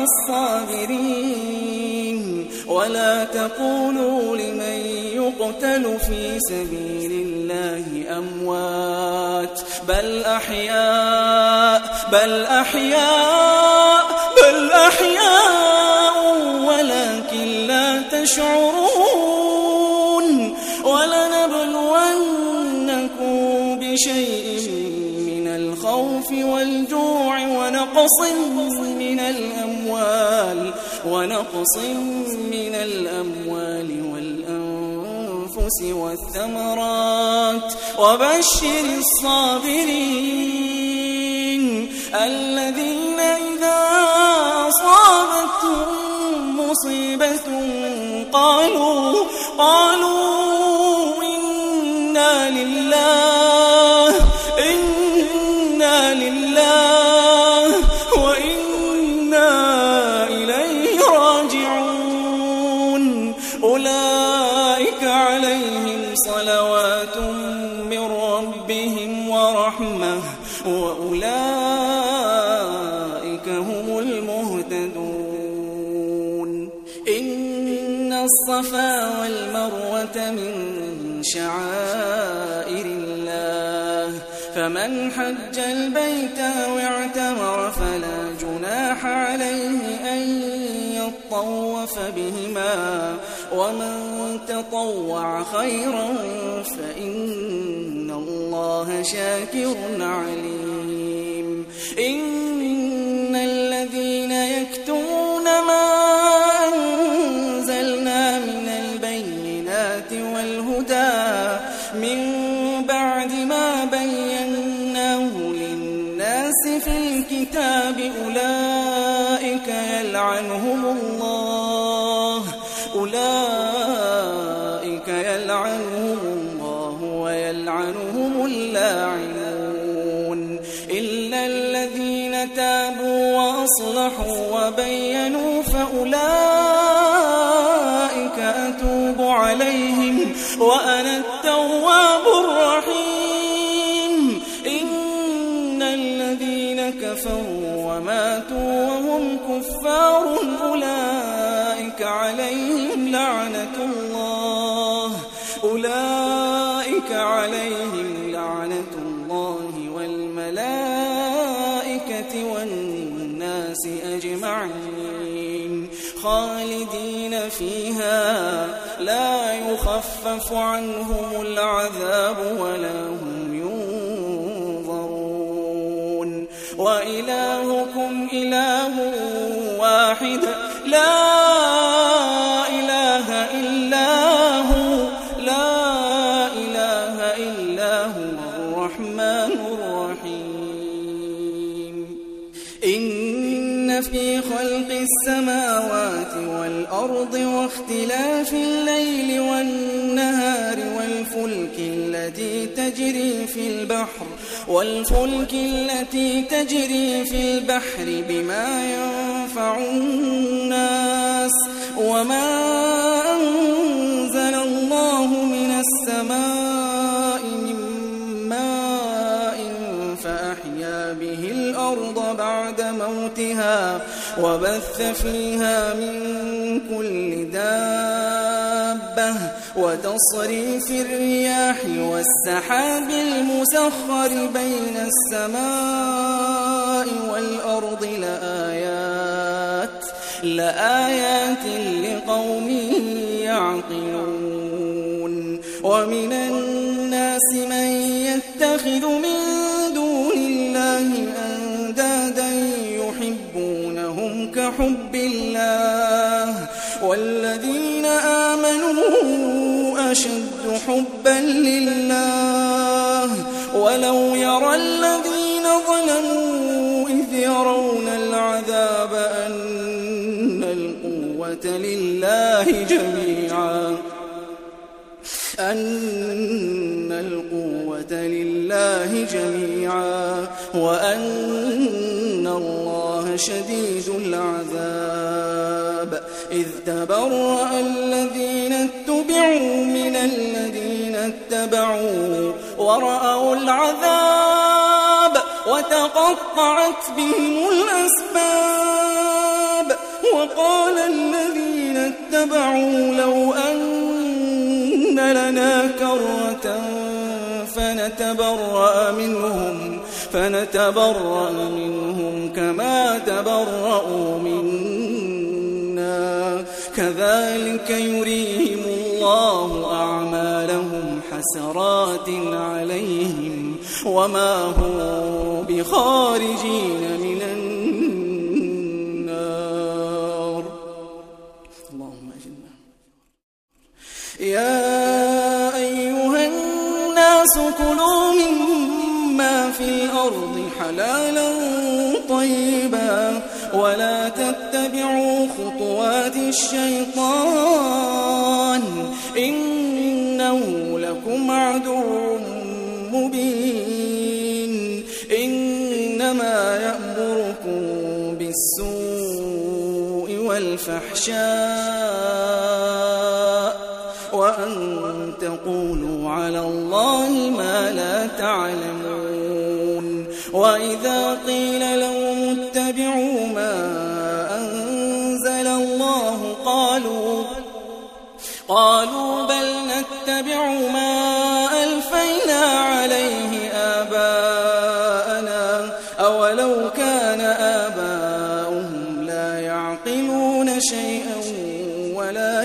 الصابرين ولا تقولوا لمن يقتل في سبيل الله أموات بل أحياء ولكن لا تشعرون ولنبلونكم بشيء من الخوف والجوع ونقص من الأموال والأنفس والثمرات وبشر الصابرين الذين إذا أصابتهم مصيبة قالوا إنا لله وإنا إليه راجعون أولئك عليهم صلوات من ربهم ورحمة وأولئك هم المهتدون إن الصفا والمروة من شعائر الله فمن حج البيت أو اعتمر فلا جناح عليه أن يطوف بهما ومن تطوع خيرا فإن الله شاكر عليم إن الذين يكتمون ما أنزلنا من البينات والهدى من بعد ما بيناه للناس في الكتاب أولئك يلعنهم الله ويلعنهم اللاعنون إلا الذين تابوا وأصلحوا وبينوا فأولئك أتوب عليهم وأنا التواب الرحيم إن الذين كفروا وماتوا وهم كفار أولئك عليهم لعنة الله والملائكة والناس أجمعين خالدين فيها لا يخفف عنهم العذاب ولا هم ينظرون وإلهكم إله واحد لا إله إلا هو الرحمن الرحيم إن في خلق السماوات والأرض واختلاف الليل والنهار والفلك التي تجري في البحر بما ينفع الناس وما أنزل الله من السماء من ماء فأحيا به الأرض بعد موتها وبث فيها من كل دابة وتصريف الرياح والسحاب المسخر بين السماء والأرض لآيات لقوم يعقلون ومن الناس من يتخذ من دون الله أندادا يحبونهم كحب الله والذين آمنوا أشد حبا لله ولو يرى الذين ظلموا إذ يرون العذاب أن القوة لله جميعا وأن الله شديد العذاب إذ تبرأ الذين اتبعوا من الذين اتبعوا ورأوا العذاب وتقطعت بهم الأسباب وقال الذين اتبعوا لو أن لنا كرة فنتبع فنتبرأ منهم كما تبرأوا منا كذلك يريهم الله أعمالهم حسرات عليهم وما هم بخارجين من النار. اللهم أجلنا. يا أيها الناس كلوا مما في الأرض حلالا طيبا ولا تتبعوا خطوات الشيطان إنه لكم عدو مبين. إنما يأمركم بالسوء والفحشاء وأن تقولوا على الله ما لا تعلمون. وإذا قيل لهم اتبعوا ما أنزل الله قالوا بل نتبع ما ألفينا عليه آباءنا أولو كان آباؤهم لا يعقلون شيئا ولا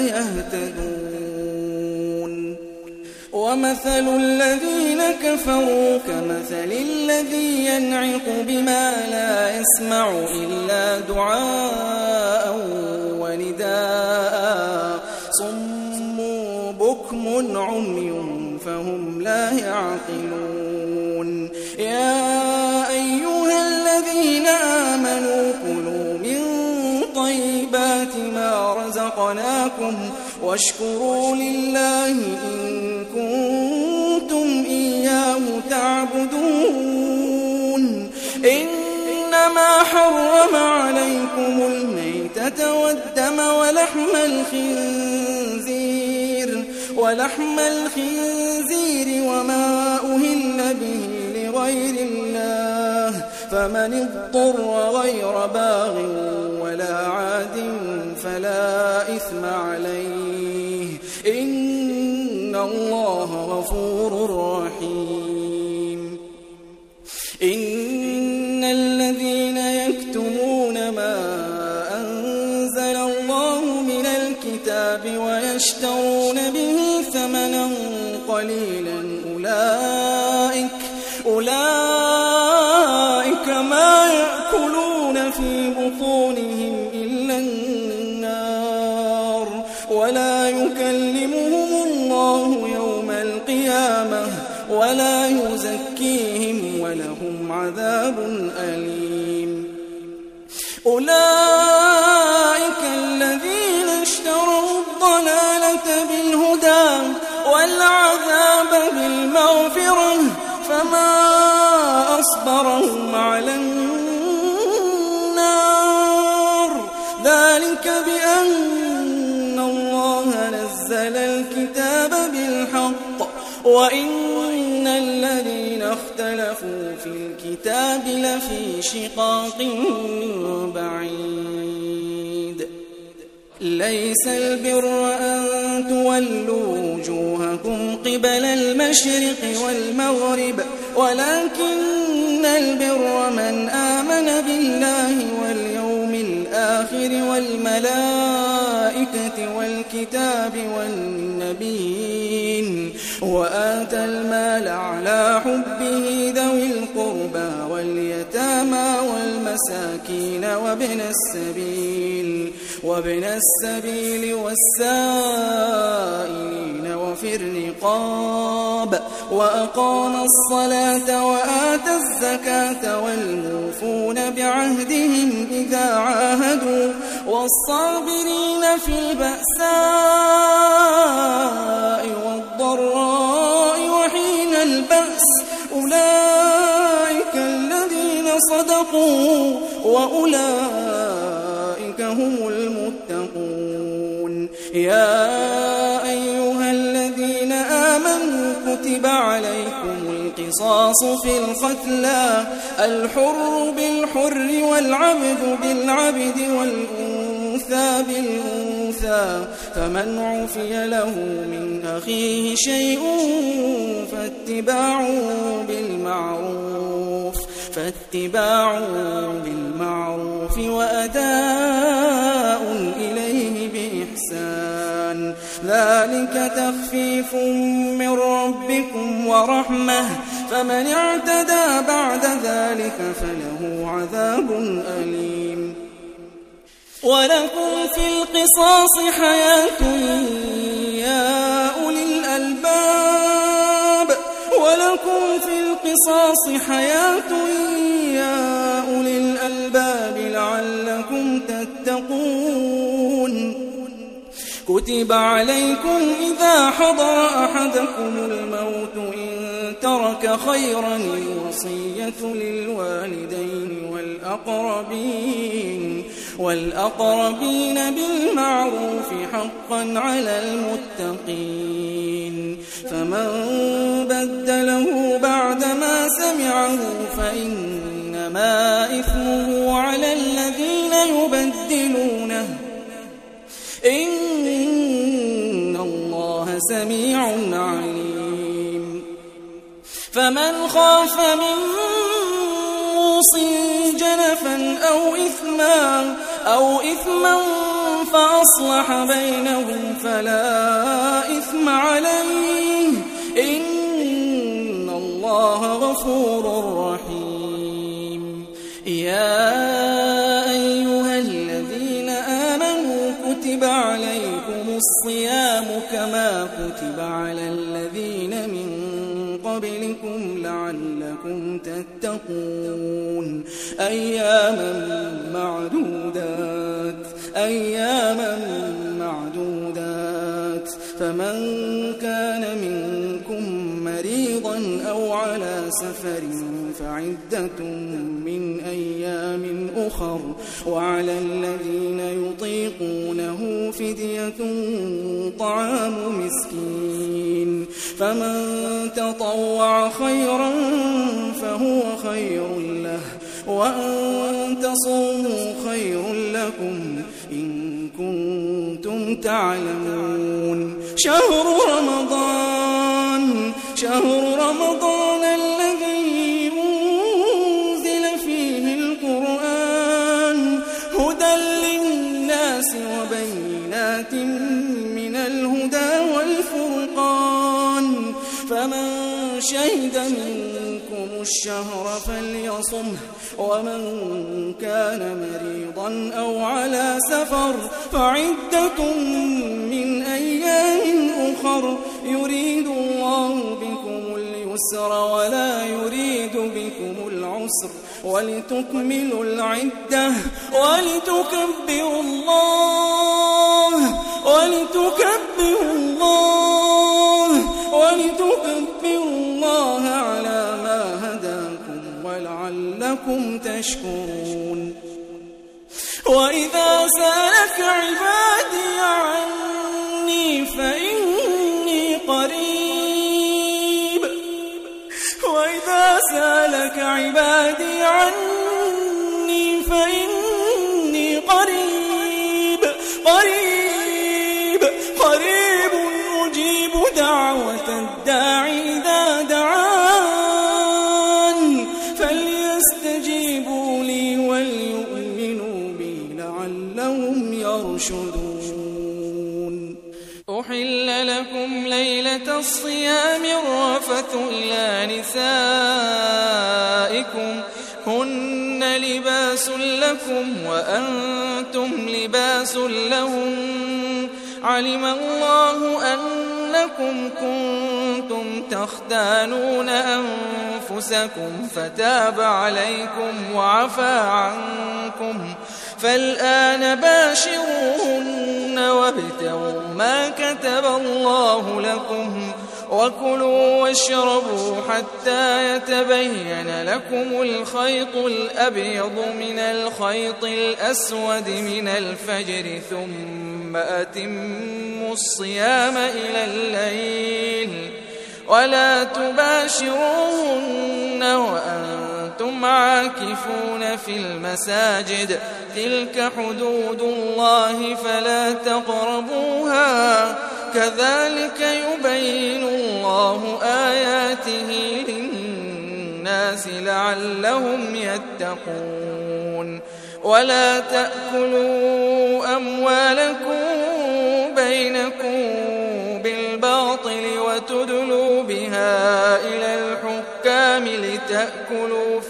يهتدون. ومثل الذين كفروا كمثل الذي ينعق بما لا يسمع إلا دعاء ونداء صم بكم عمي فهم لا يعقلون. يا أيها الذين آمنوا كلوا من طيبات ما رزقناكم واشكروا لله إن كنتم إياه تعبدون. إنما حرم عليكم الميتة والدم ولحم الخنزير وما أهل به لغير الله فمن اضطر غير باغ ولا عاد فلا إثم عليه إن الله غفور رحيم. إن الذين يكتمون ما أنزل الله من الكتاب ويشترون به ثمنا قليلا أولئك ما يأكلون في بطونهم إلا النار ولا يكلمهم الله يوم القيامة ولا يزكيهم ولهم عذاب أليم. أولئك الذين اشتروا الضلالة بالهدى والعذاب بالمغفرة فما أصبرهم على النار ذلك بأن الله نزل الكتاب بالحق وإن الذين اختلفوا في الكتاب لفي شقاق بعيد. ليس البر أن تولوا وجوهكم قبل المشرق والمغرب ولكن البر من آمن بالله واليوم الآخر والملائكة والكتاب والنبيين وآتى المال على حبه ذوي القربى واليتامى والمساكين وابن السبيل والسائلين وفي الرقاب وأقام الصلاة وآتى الزكاة والموفون بعهدهم إذا عاهدوا والصابرين في البأساء والضراء وحين البأس أولئك الذين صدقوا وأولئك هم المتقون. يا أيها الذين آمنوا كتب عليكم القصاص في القتلى الحر بالحر والعبد بالعبد والأنثى الأنثى بالأنثى فمن عفي له من أخيه شيء فاتباع بالمعروف وأداء إليه بإحسان ذلك تخفيف من ربكم ورحمة فمن اعتدى بعد ذلك فله عذاب أليم ولكم في القصاص حياة يا أولي الألباب لعلكم تتقون كتب عليكم إذا حضر أحدكم الموت إن ترك خيرا الوصية للوالدين والأقربين بالمعروف حقا على المتقين فمن بدله بعدما سمعه فإنما إثمه على الذين يبدلونه إن الله سميع عليم فمن خاف من موصٍ جنفا أو إثما فأصلح بينهم فلا إثم عليه إن الله غفور رحيم يا أيها الذين آمنوا كتب عليكم الصيام كما كتب على الذين من قبلكم لعلكم تتقون أياما معدودات فمن كان منكم مريضا أو على سفر فعدة من أيام أخر وعلى الذين يطيقونه فدية طعام مسكين فمن تطوع خيرا فهو خير له وأن تصوموا خير لكم إن كنتم تعلمون شهر رمضان الذي أنزل فيه القرآن هدى للناس وبينات من الهدى والفرقان فمن شهد منكم الشهر فليصمه ومن كان مريضا أو على سفر فعدة من أيام أخر يريد الله بكم اليسر ولا يريد بكم العسر ولتكملوا العدة ولتكبروا الله على ما هداكم ولعلكم تشكرون وإذا سألك عبادي عني فإني قريب قريب أجيب دعوة الداعي إذا دعان فليستجيبوا لي وليؤمنوا بي لعلهم يرشدون أحل لكم ليلة الصيام الرفث إلى نسائكم هن لباس لكم وأنتم لباس لهم علم الله أنكم كنتم تختانون أنفسكم فتاب عليكم وعفى عنكم فالآن باشروهن وابتغوا ما كتب الله لكم وكلوا واشربوا حتى يتبين لكم الخيط الأبيض من الخيط الأسود من الفجر ثم أتموا الصيام إلى الليل ولا تباشروهن وأنتم عاكفون في المساجد تلك حدود الله فلا تقربوها كذلك يبين الله آياته للناس لعلهم يتقون ولا تأكلوا أموالكم بينكم بالباطل وتدلوا بها إلى الحكام لتأكلوا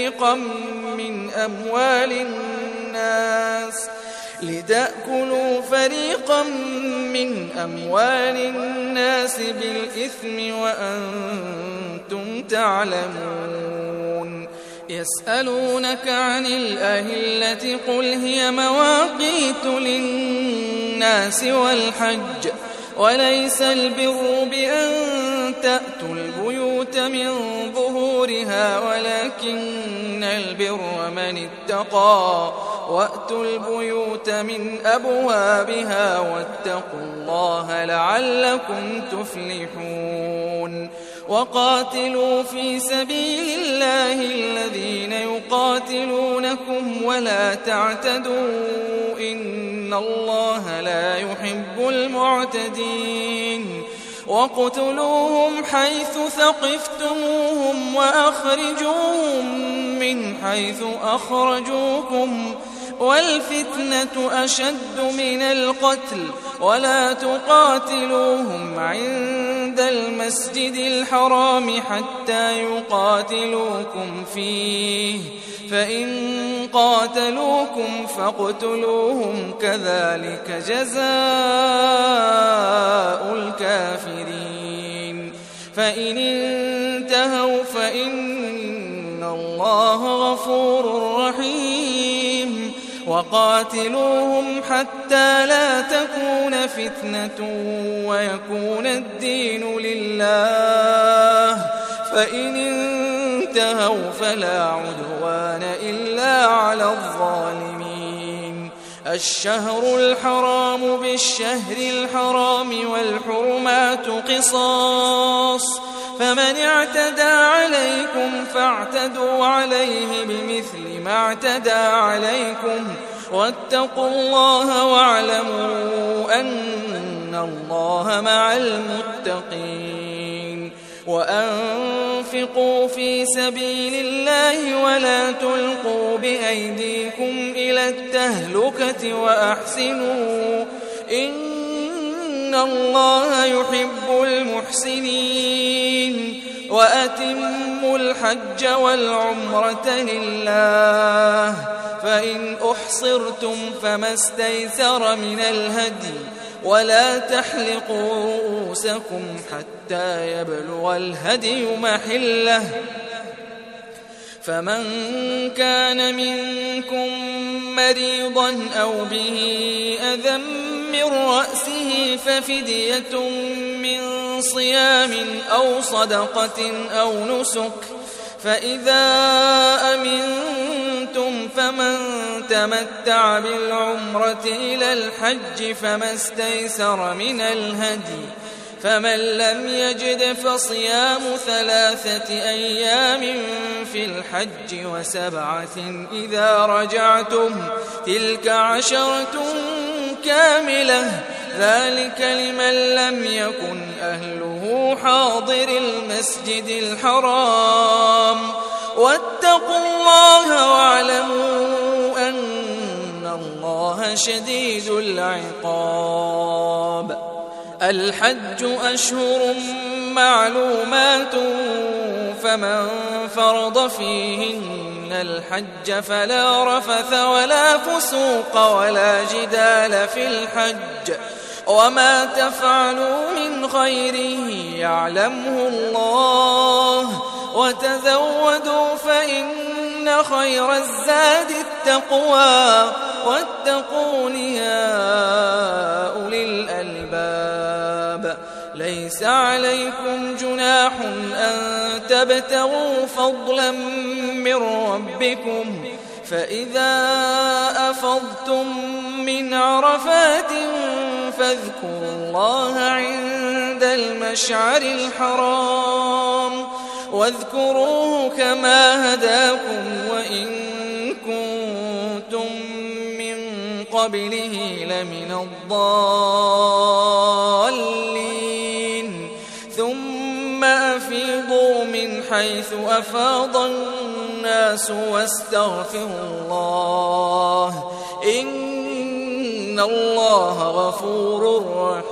فريقا من أموال الناس بالإثم وأنتم تعلمون يسألونك عن الأهلة قل هي مواقيت للناس والحج وليس البر بأن تأتوا البيوت من ظهورها ولكن البر من اتقى وأتوا البيوت من أبوابها واتقوا الله لعلكم تفلحون وقاتلوا في سبيل الله الذين يقاتلونكم ولا تعتدوا إن الله لا يحب المعتدين وقتلوهم حيث ثقفتموهم وأخرجوهم من حيث أخرجوكم والفتنة أشد من القتل ولا تقاتلوهم عند المسجد الحرام حتى يقاتلوكم فيه فإن قاتلوكم فاقتلوهم كذلك جزاء الكافرين فإن انتهوا فإن الله غفور رحيم وقاتلوهم حتى لا تكون فتنة ويكون الدين لله فإن انتهوا فلا عدوان إلا على الظالمين الشهر الحرام بالشهر الحرام والحرمات قصاص فمن اعتدى عليكم فاعتدوا عليه بمثل ما اعتدى عليكم واتقوا الله واعلموا أن الله مع المتقين وأنفقوا في سبيل الله ولا تلقوا بأيديكم إلى التهلكة وأحسنوا إن الله يحب المحسنين وأتموا الحج والعمرة لله فإن أحصرتم فما استيسر من الهدي ولا تحلقوا رؤوسكم حتى يبلغ الهدي محله فمن كان منكم مريضا أو به أذى من رأسه ففدية من صيام أو صدقة أو نسك فإذا أمنتم فمن تمتع بالعمرة إلى الحج فما استيسر من الهدي فمن لم يجد فصيام 3 أيام في الحج و7 إذا رجعتم تلك 10 كاملة ذلك لمن لم يكن أهله حاضر المسجد الحرام واتقوا الله واعلموا أن الله شديد العقاب الحج أشهر معلومات فمن فرض فيهن الحج فلا رفث ولا فسوق ولا جدال في الحج وما تفعلوا من خير يعلمه الله وتزودوا فإن خير الزاد التقوى واتقون يا أولي الألباب ليس عليكم جناح أن تبتغوا فضلا من ربكم فإذا أفضتم من عرفات فاذكروا الله عند المشعر الحرام واذكروه كما هداكم وإن كنتم من قبله لمن الضالين ثم أفيضوا من حيث أفاض الناس واستغفروا الله إن الله غفور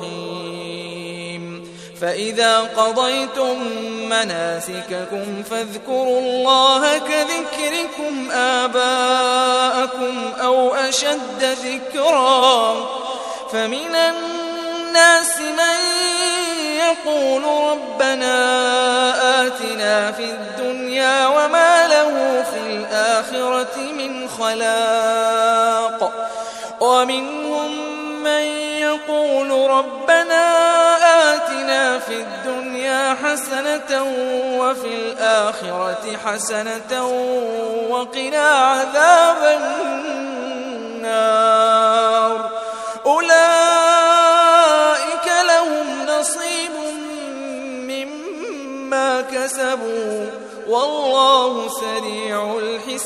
رحيم فإذا قضيتم مناسككم فاذكروا الله كذكركم آباءكم أو أشد ذكرا فمن الناس من يقول ربنا آتنا في الدنيا وما له في الآخرة من خلاق ومنهم من يقول ربنا آتنا في الدنيا حسنة وفي الآخرة حسنة وقنا عذاب النار أولئك لهم نصيب مما كسبوا والله سريع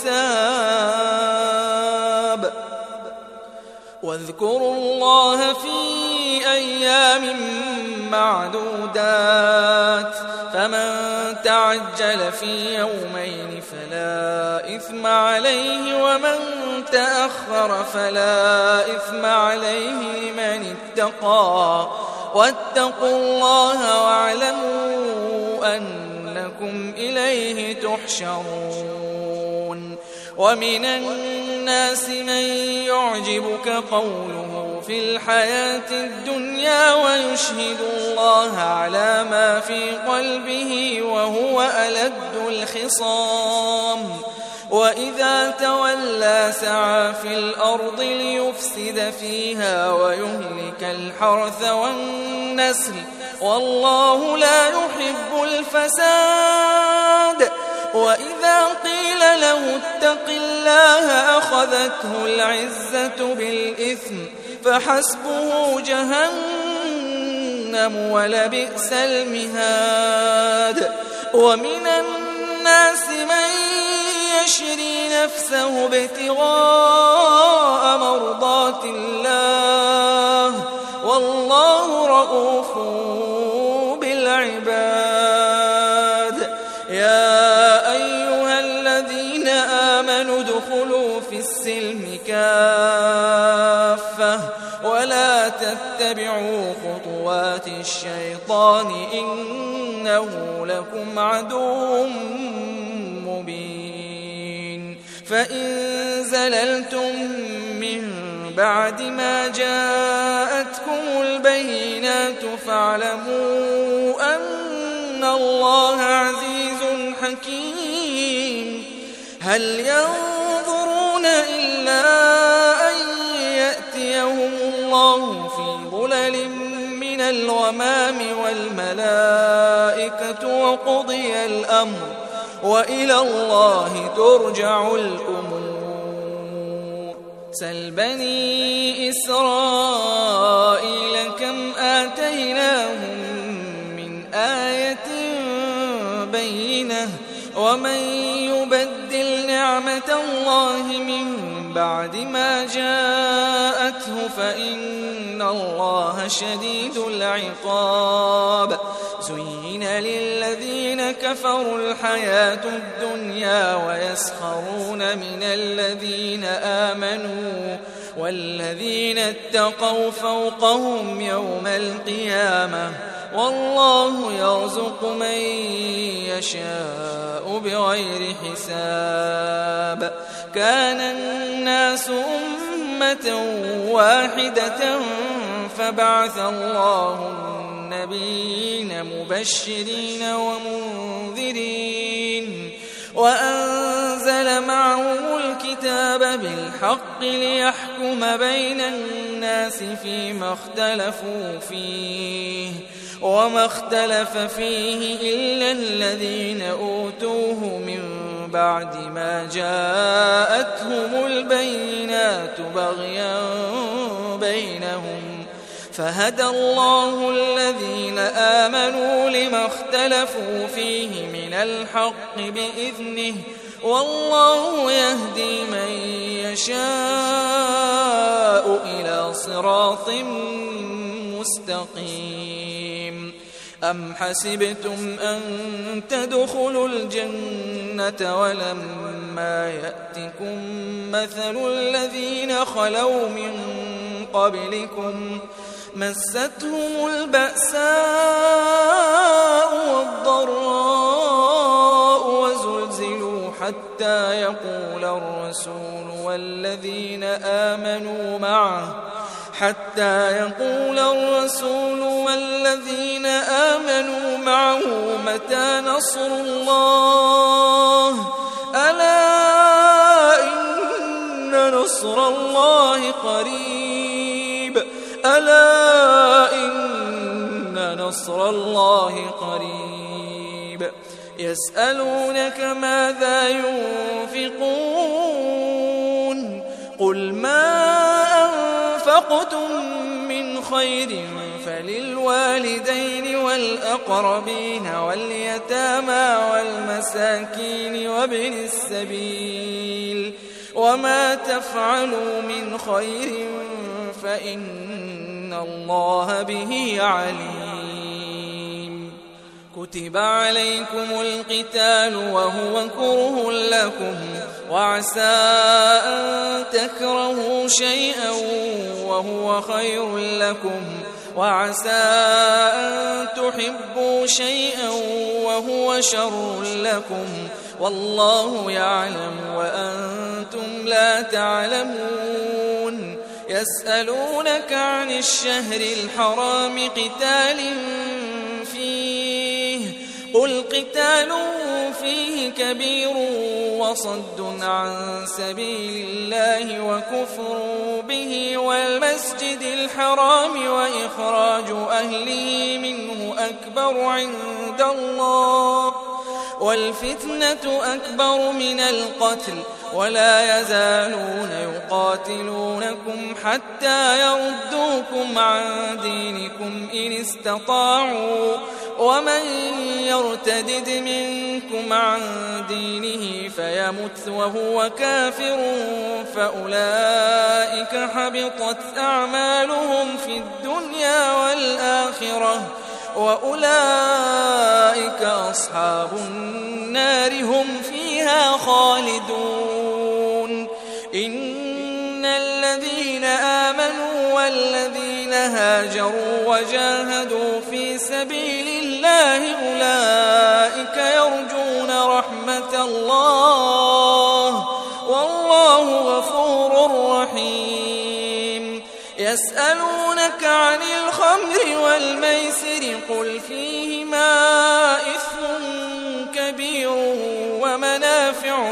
الحساب واذكروا الله في أيام معدودات فمن تعجل في يومين فلا إثم عليه ومن تأخر فلا إثم عليه لمن اتقى واتقوا الله واعلموا أنكم إليه تحشرون ومن الناس من يعجبك قوله في الحياة الدنيا ويشهد الله على ما في قلبه وهو ألد الخصام وإذا تولى سعى في الأرض ليفسد فيها ويهلك الحرث والنسل والله لا يحب الفساد وإذا قيل له اتق الله أخذته العزة بالإثم فحسبه جهنم ولبئس المهاد ومن الناس من يشري نفسه ابتغاء مرضات الله والله رؤوف بالعباد يا أيها الذين آمنوا ادخلوا في السلم كافة ولا تتبعوا خطوات الشيطان إنه لكم عدو مبين فإن زللتم من بعد ما جاءتكم البينات فاعلموا أن الله عزيز حكيم هل ينظرون إلا أن يأتيهم الله في ظلل من الغمام والملائكة وقضي الأمر وإلى الله ترجع الأمور سل بني إسرائيل كم آتيناهم من آية بينة ومن يبدل نعمة الله من بعد ما جاءته فإن الله شديد العقاب زين للذين كفروا الحياة الدنيا ويسخرون من الذين آمنوا والذين اتقوا فوقهم يوم القيامة والله يرزق من يشاء بغير حساب كان الناس أمة واحدة فبعث الله النبيين مبشرين ومنذرين وأنزل معهم الكتاب بالحق ليحكم بين الناس فيما اختلفوا فيه وما اختلف فيه إلا الذين أوتوه من بعد ما جاءتهم البينات بغيا بينهم فهدى الله الذين آمنوا لما اختلفوا فيه من الحق بإذنه والله يهدي من يشاء إلى صراط مستقيم. أم حسبتم أن تدخلوا الجنة ولما يأتكم مثل الذين خلوا من قبلكم مستهم البأساء والضراء وزلزلوا حتى يقول الرسول والذين آمنوا معه متى نصر الله ألا إن نصر الله قريب يسألونك ماذا ينفقون قل ما أنفقتم من خير فللوالدين والأقربين واليتامى والمساكين وابن السبيل وما تفعلوا من خير فإن الله به عليم. كتب عليكم القتال وهو كره لكم وعسى أن تكرهوا شيئا وهو خير لكم وعسى أن تحبوا شيئا وهو شر لكم والله يعلم وأنتم لا تعلمون. يسألونك عن الشهر الحرام قتال فيه قل قتال فيه كبير وصد عن سبيل الله وكفر به والمسجد الحرام وإخراج أهله منه أكبر عند الله والفتنة أكبر من القتل ولا يزالون يقاتلونكم حتى يردوكم عن دينكم إن استطاعوا ومن يرتدد منكم عن دينه فيمت وهو كافر فأولئك حبطت أعمالهم في الدنيا والآخرة وأولئك أصحاب النار هم فيها خالدون. إن الذين آمنوا والذين هاجروا وجاهدوا في سبيل الله أولئك يرجون رحمة الله والله غفور رحيم. يسألونك عن الخمر والميسر قل فيهما إثم كبير ومنافع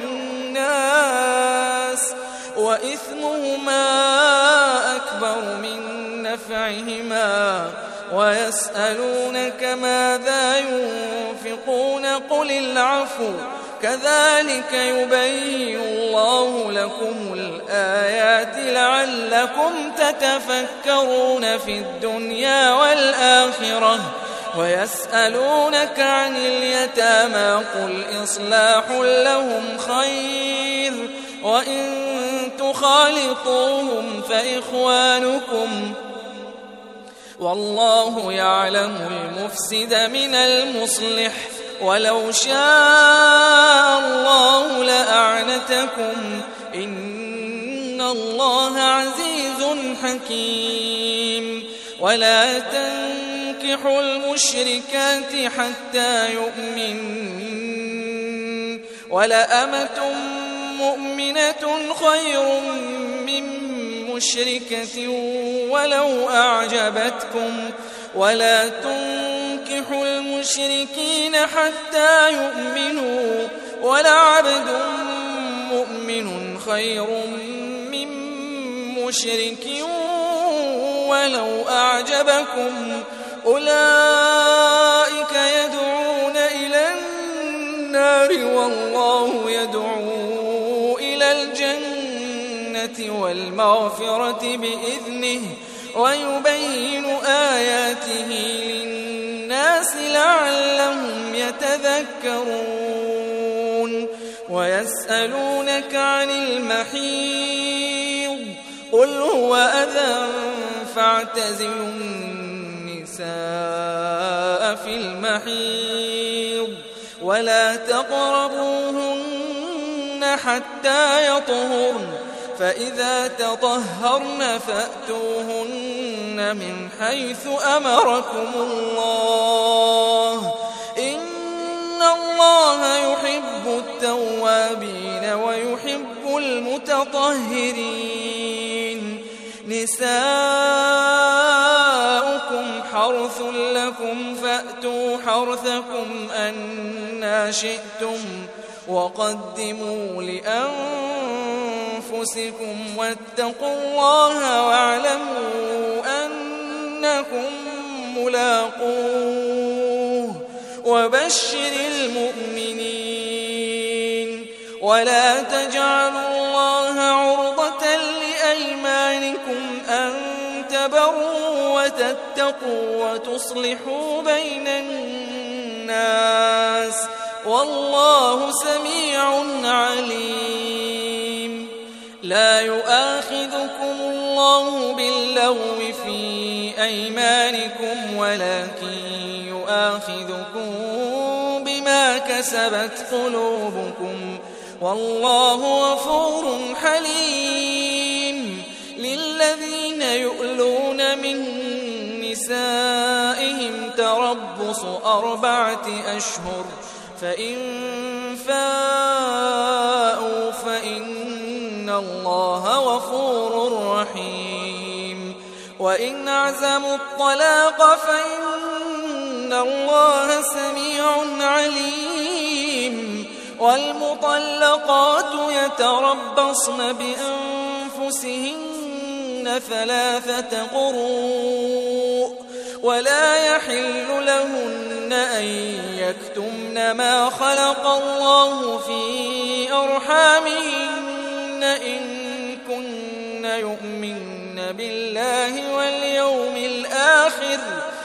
للناس وإثمهما أكبر من نفعهما ويسألونك ماذا ينفقون قل العفو كذلك يبين الله لكم الآيات لعلكم تتفكرون في الدنيا والآخرة. ويسألونك عن اليتامى قل إصلاح لهم خير وإن تخالطوهم فإخوانكم والله يعلم المفسد من المصلح ولو شاء الله لأعنتكم إن الله عزيز حكيم. ولا تنكحوا المشركات حتى يؤمنن ولأمة مؤمنة خير من مشركة ولو أعجبتكم ولا تنكحوا المشركين حتى يؤمنوا ولعبد مؤمن خير من مشرك ولو أعجبكم أولئك يدعون إلى النار والله يدعو إلى الجنة والمغفرة بإذنه ويبين آياته للناس لعلهم يتذكرون ويسألونك عن المحيض قل هو أذى فاعتزلوا النساء في المحيض ولا تقربوهن حتى يطهرن فإذا تطهرن فأتوهن من حيث أمركم الله إن الله يحب التوابين ويحب المتطهرين نساؤكم حرث لكم فأتوا حرثكم أنى شئتم وقدموا لأنفسكم واتقوا الله واعلموا أنكم ملاقوه وبشر المؤمنين ولا تجعلوا الله عرضة لأيمانكم أن تبروا وتتقوا وتصلحوا بين الناس والله سميع عليم لا يؤاخذكم الله باللغو في أيمانكم ولكن يؤاخذكم بما كسبت قلوبكم والله غفور حليم للذين يؤلون من نسائهم تربص 4 أشهر فإن فاءوا فإن الله غفور رحيم وإن عزموا الطلاق فإن الله سميع عليم والمطلقات يتربصن بأنفسهن 3 قروء ولا يحل لهن أن يكتمن ما خلق الله في أرحامهن إن كن يؤمن بالله واليوم الآخر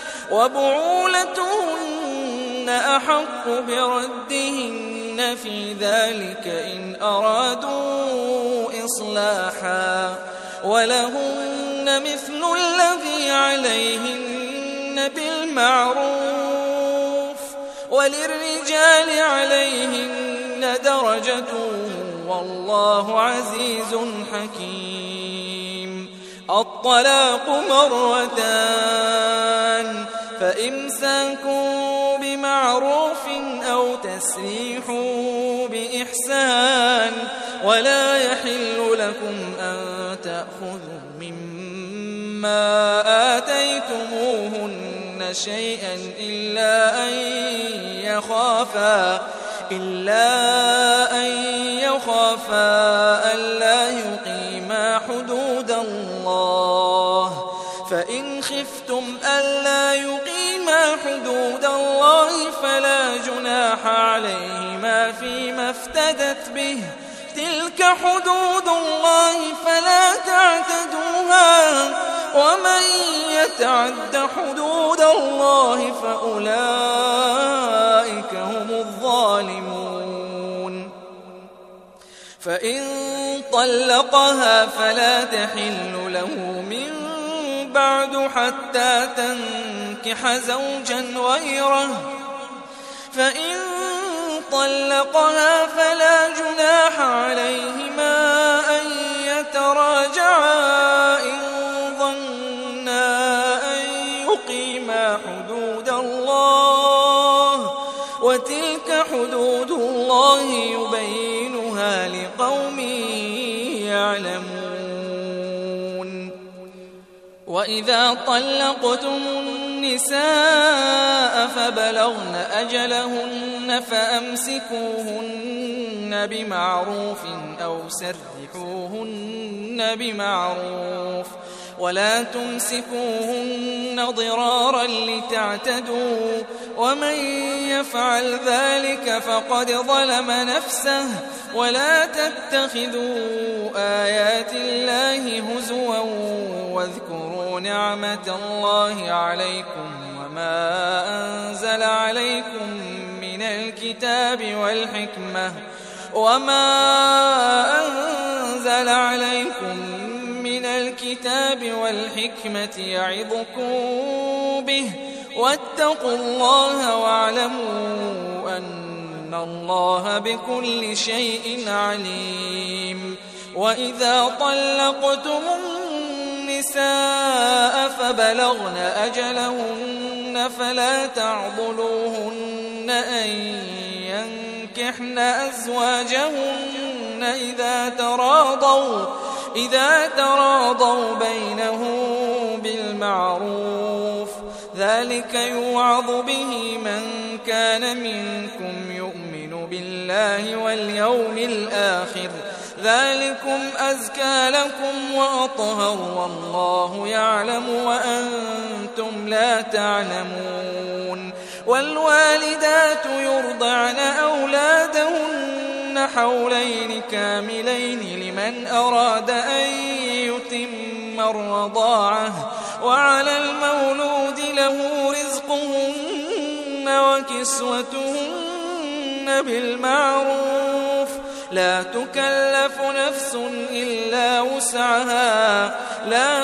وبعولتهن أحق بردهن في ذلك إن أرادوا إصلاحا ولهن مثل الذي عليهن بالمعروف وللرجال عليهن درجة والله عزيز حكيم الطلاق 2 فإمساك بمعروف أو تسريح بإحسان ولا يحل لكم أن تأخذوا مما آتيتموهن شيئا إلا أن يخافا ألا يقيما حدود الله فإن خفتم ألا يقيما حدود الله فلا جناح عليهما فيما افتدت به تلك حدود الله فلا تعتدوها ومن يتعد حدود الله فأولئك هم الظالمون فإن طلقها فلا تحل له من بعد حتى تنكح زوجا غيره فإن طلقها فلا جناح عليهما أن يتراجعا إن ظنا أن يقيما حدود الله وتلك حدود الله يبينها لقوم يعلمون وإذا طلقتم النساء فبلغن أجلهن فأمسكوهن بمعروف أو سرحوهن بمعروف ولا تمسكوهن ضرارا لتعتدوا ومن يفعل ذلك فقد ظلم نفسه ولا تتخذوا آيات الله هزوا واذكروا نعمة الله عليكم وما أنزل عليكم من الكتاب والحكمة يعظكم به واتقوا الله واعلموا أن الله بكل شيء عليم. وإذا طلقتم النساء فبلغن أجلهن فلا تعضلوهن أن ينكحن أزواجهن إذا تراضوا بينهم بالمعروف، ذلك يوعظ به من كان منكم يؤمن بالله واليوم الآخر، ذلكم أزكى لكم وأطهر والله يعلم وأنتم لا تعلمون. والوالدات يرضعن أولادهن حولين كاملين لمن أراد أن يتم الرضاعة، وعلى المولود له رزقهن وكسوتهن بالمعروف، لا تكلف نفس إلا وسعها، لا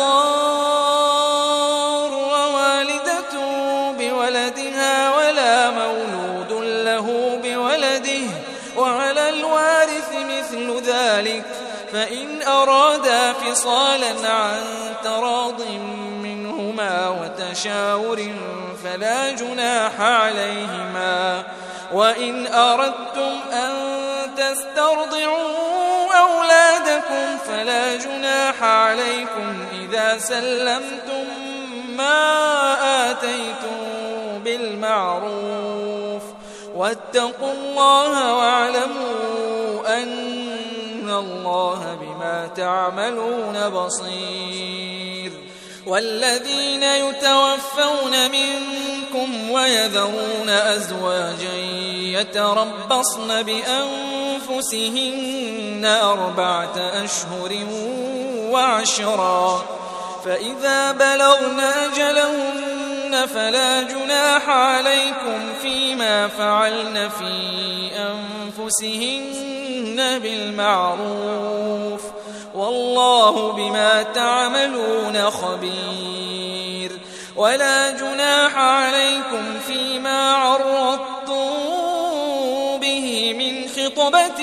تضار والدة بولدها ولا مولود له بولده، وعلى الوارث مثل ذلك، فإن أرادا فصالا عن تراض منهما وتشاور فلا جناح عليهما. وإن أردتم أن تسترضعوا أولادكم فلا جناح عليكم إذا سلمتم ما آتيتم بالمعروف، واتقوا الله واعلموا أن الله بما تعملون بصير. والذين يتوفون منكم ويذرون أزواجا يتربصن بأنفسهن 4 أشهر و10، فإذا بلغن أجلهن فلا جناح عليكم فيما فعلن في أنفسهن بالمعروف، والله بما تعملون خبير. ولا جناح عليكم فيما عرضتم به من خطبة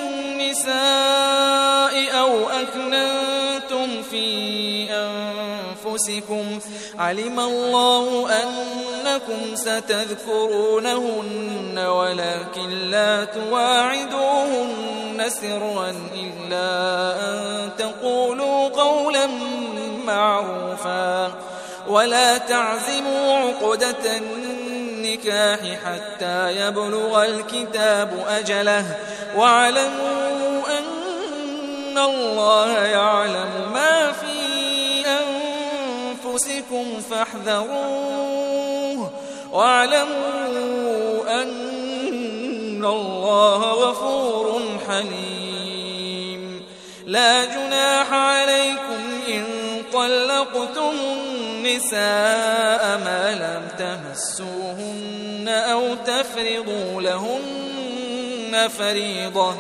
النساء أو أكننتم في أنفسكم، علم الله أنكم ستذكرونهن ولكن لا تواعدوهن سرا إلا أن تقولوا قولا معروفا، ولا تعزموا عقدة النكاح حتى يبلغ الكتاب أجله، واعلموا أن الله يعلم ما في أنفسكم فاحذروه، واعلموا أن الله غفور حليم. لا جناح عليكم إن طلقتم النساء ما لم تمسوهن أو تفرضوا لهن فريضة،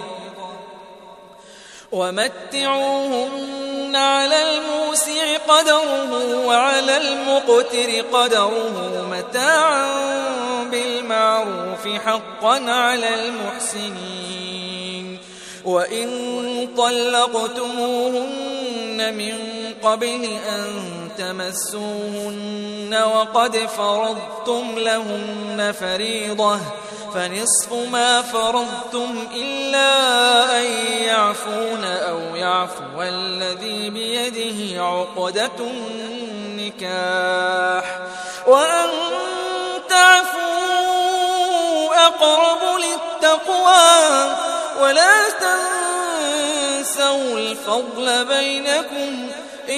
ومتعوهن على الموسع قدره وعلى المقتر قدره متاعا بالمعروف حقا على المحسنين. وإن طلقتموهن من قبل أن تمسوهن وقد فرضتم لهن فريضة فنصف ما فرضتم إلا أن يعفون أو يعفو الذي بيده عقدة النكاح، وأن تعفوا أقرب للتقوى، ولا تنسوا الفضل بينكم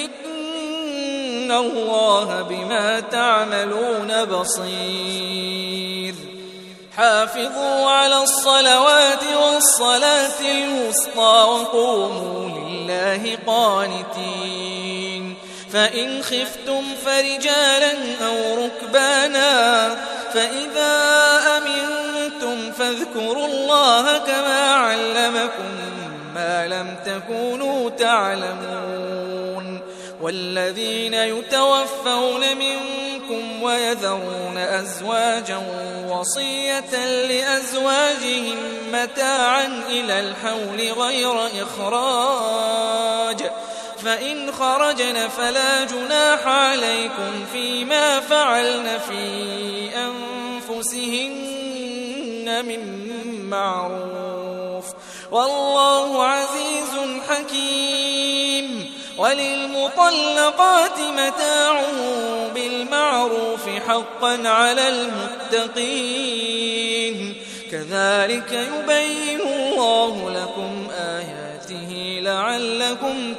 إن الله بما تعملون بصير. حافظوا على الصلوات والصلاة الوسطى وقوموا لله قانتين. فإن خفتم فرجالا أو ركبانا فإذا أمنتم فاذكروا الله كما علمكم ما لم تكونوا تعلمون والذين يتوفون منكم ويذرون أزواجا وصية لأزواجهم متاعا إلى الحول غير إخراج فإن خرجن فلا جناح عليكم فيما فعلن في أنفسهن من معروف والله عزيز حكيم وللمطلقات متاع بالمعروف حقا على المتقين كذلك يبين الله لكم آياته لعلكم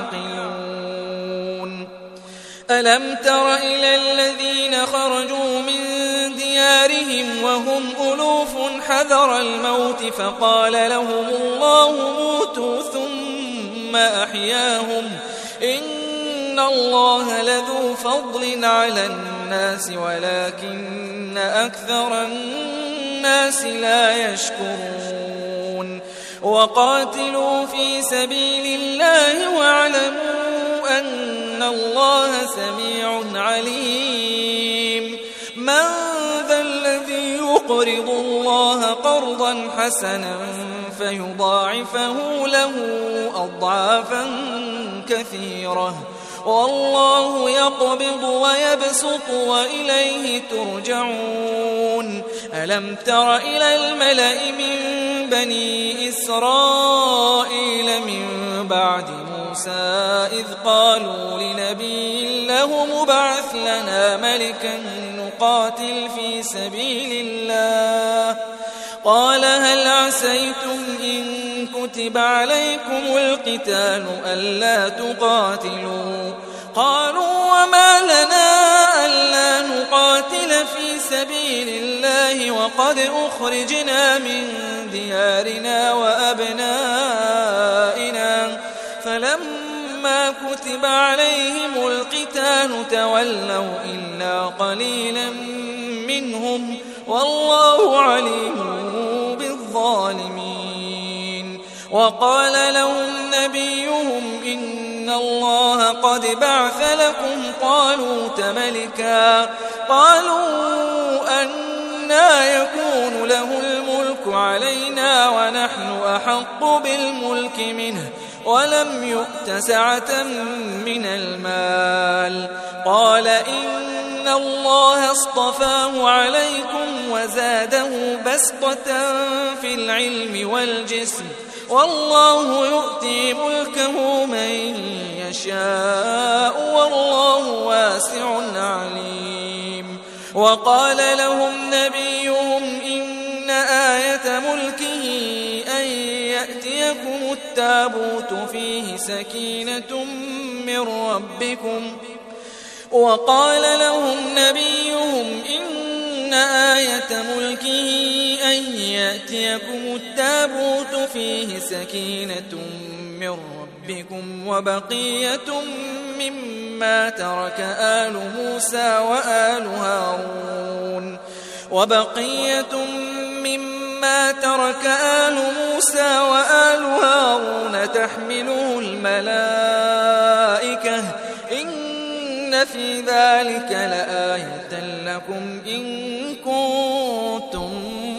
تعقلون ألم تر إلى الذين خرجوا من ديارهم وهم ألوف حذر الموت فقال لهم الله موتوا ثم أحياهم إن الله لذو فضل على الناس ولكن أكثر الناس لا يشكرون وقاتلوا في سبيل الله واعلموا أن الله سميع عليم من ذا الذي يقرض الله قرضا حسنا فيضاعفه له أضعافا كثيرة والله يقبض ويبسط وإليه ترجعون ألم تر إلى الملأ من بني إسرائيل من بعد موسى إذ قالوا لنبي له مبعث لنا ملكا نقاتل في سبيل الله قال هل عسيتم إن كتب عليكم القتال ألا تقاتلوا قالوا وما لنا ألا نقاتل في سبيل الله وقد أخرجنا من ديارنا وأبنائنا فلما كتب عليهم القتال تولوا إلا قليلا منهم والله عليم بالظالمين وقال لهم نبيهم إن الله قد بعث لكم طالوت ملكا قالوا أنى يكون له الملك علينا ونحن أحق بالملك منه ولم يؤت سعة من المال قال إن الله اصطفاه عليكم وزاده بسطة في العلم والجسم والله يؤتي ملكه من يشاء والله واسع عليم وقال لهم نبيهم إن آية ملكه أن يأتيكم التابوت فيه سكينة من ربكم وقال لهم نبيهم إن آية ملكه أن يأتيكم التابوت فيه سكينة من ربكم وبقية مما ترك آل موسى وآل هارون تحمله الملائكة إن في ذلك لآية لكم إن كنتم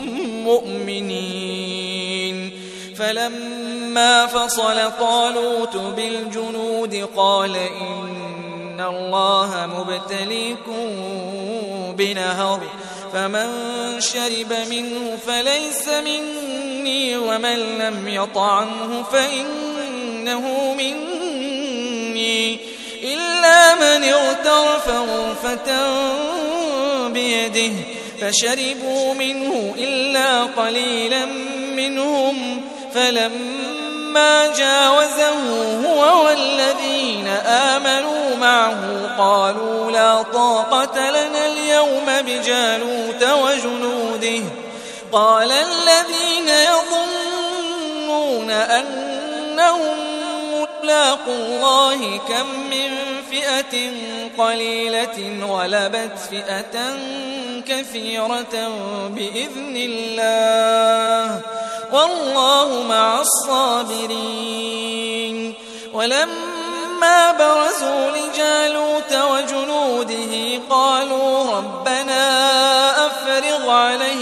مؤمنين فلما فصل طالوت بالجنود قال إن الله مبتليكم بنهر فمن شرب منه فليس مني ومن لم يطعمه فإنه مني إلا من اغترف غرفة بيده فشربوا منه إلا قليلا منهم فلما جاوزه هو والذين آمنوا معه قالوا لا طاقة لنا اليوم بجالوت وجنوده قال الذين يظنون أنهم لاقوا الله كم من فئة قليلة غلبت فئة كثيرة بإذن الله والله مع الصابرين. ولما برزوا لجالوت وجنوده قالوا ربنا أفرغ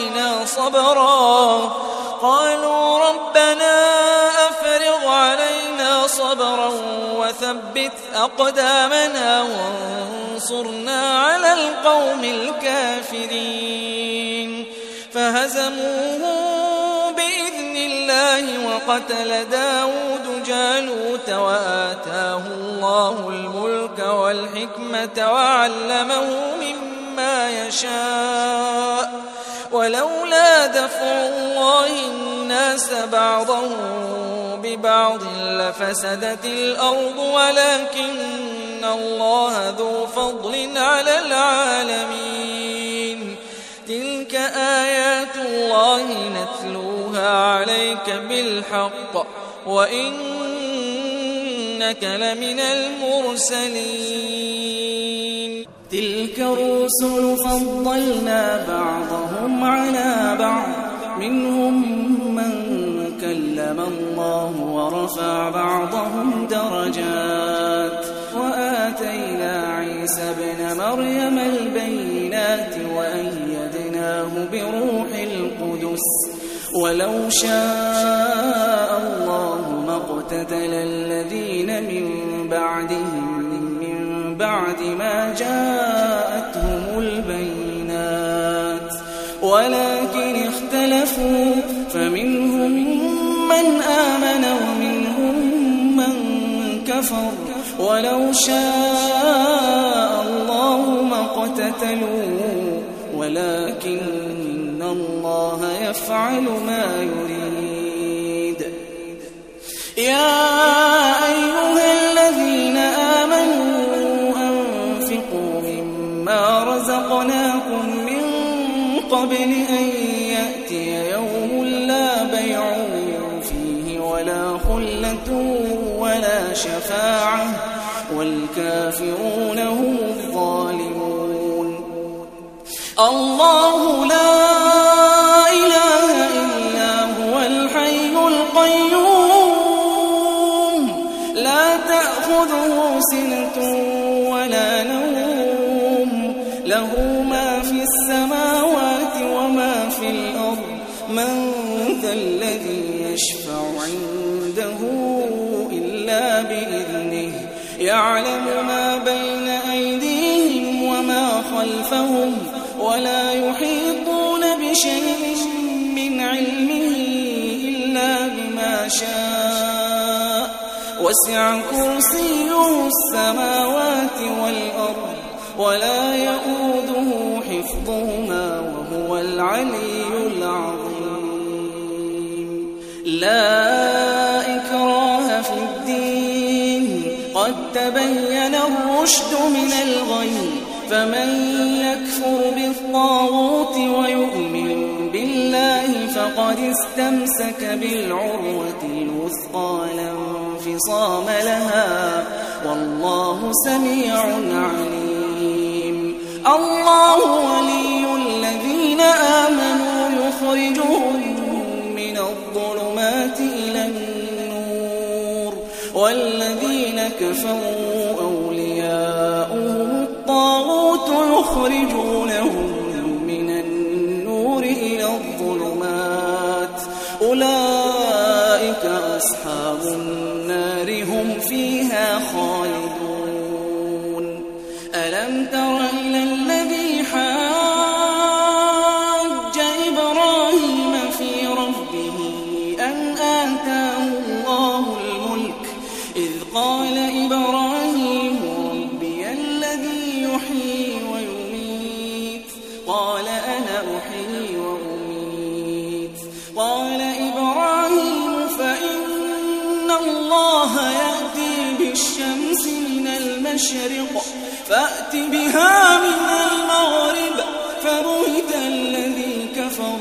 علينا صبرا وثبت أقدامنا وانصرنا على القوم الكافرين. فهزموهم بإذن الله وقتل داود جالوت وآتاه الله الملك والحكمة وعلمه مما يشاء ولولا دفع الله الناس بعضهم ببعض لفسدت الأرض ولكن الله ذو فضل على العالمين. تلك آيات الله نتلوها عليك بالحق وإنك لمن المرسلين. تلك الرسل فضلنا بعضهم على بعض منهم من كلم الله ورفع بعضهم درجات وآتينا عيسى ابن مريم البينات وأيدناه بروح القدس ولو شاء الله ما اقتتل الذين من بعدهم من بعد ما جاءتهم البينات ولكن اختلفوا فمنهم من آمن ومنهم من كفر ولو شاء الله ما اقتتلوا ولكن الله يفعل ما يريد. يا أيها الذين آمنوا أنفقوا مما رزقناكم من قبل أن يأتي يوم لا بيع فيه ولا خلة ولا شفاعة والكافرون هم الظالمون. الله لا إله إلا هو الحي القيوم لا تأخذه سنة ولا نوم له ما في السماوات وما في الأرض من ذا الذي يشفع عنده إلا بإذنه يعلم ما بين أيديهم وما خلفهم ولا يحيطون بشيء من علمه إلا بما شاء وسع كرسيه السماوات والأرض ولا يؤوده حفظهما وهو العلي العظيم. لا إكراه في الدين قد تبين الرشد من الغي فمن يكفر بالطاغوت ويؤمن بالله فقد استمسك بالعروة الوثقى لا انفصام لها والله سميع عليم. الله ولي الذين آمنوا يخرجهم من الظلمات إلى النور والذين كفروا أولياؤهم الطاغوت يخرجونهم من النور إلى الظلمات أولئك أصحاب النار هم فيها خالدون. ألم تر إلى الذي حاج إبراهيم في ربه أن آتاه الله الملك إذ قال إبراهيم ربي الذي يحيي ويميت قال أنا أحيي وأميت قال إبراهيم فإن الله يأتي بالشمس من المشرق فأت بها من المغرب فبهت الذي كفر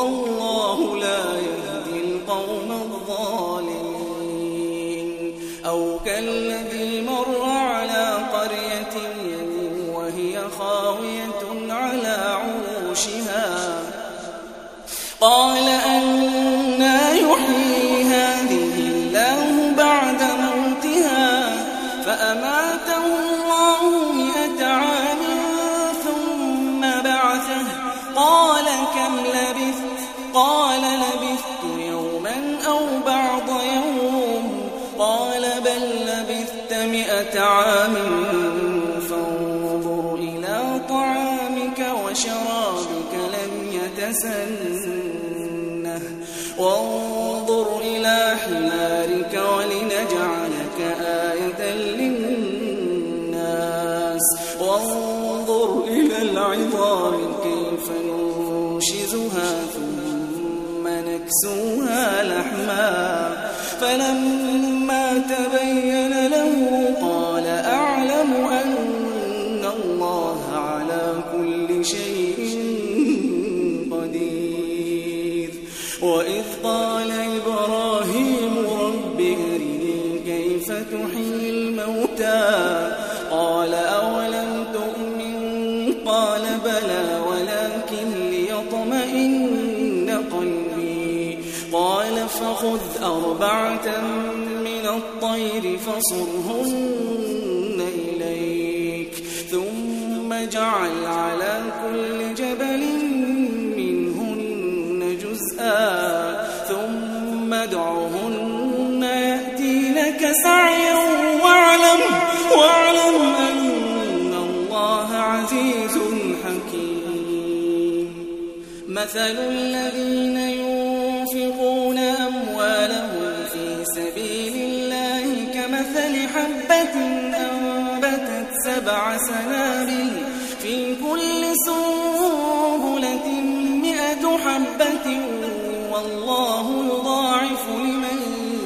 والله لا يهدي القوم الظالمين. أو كالذي مر على قرية وهي خاوية على عروشها قال أنى يحيي هذه الله بعد موتها فأماته الله 100 عام ثم بعثه قال كم لبثت قال لبثت يوما أو بعض يوم قال بل لبثت 100 عام فانظر إلى طعامك وشرابك لم يتسنه وانظر إلى حمارك ولنجعلك آية للناس وانظر إلى العظام كيف ننشزها ثم نكسوها لحما فلما تبين له قال أعلم أن الله على كل شيء قدير وإذ قال إبراهيم رب أرني كيف تحيي الموتى قال أولم تؤمن قال بلى ولكن ليطمئن قلبي قال فخذ 4 من الطير فصرهن إليك ثم اجعل على كل جبل منهن جزءا ثم ادعهن يأتينك سعيا واعلم أن الله عزيز حكيم مثل الذين ينفقون أموالهم في سبيل الله كمثل حبة أنبتت 7 سنابل في كل سنبلة 100 حبة والله يضاعف لمن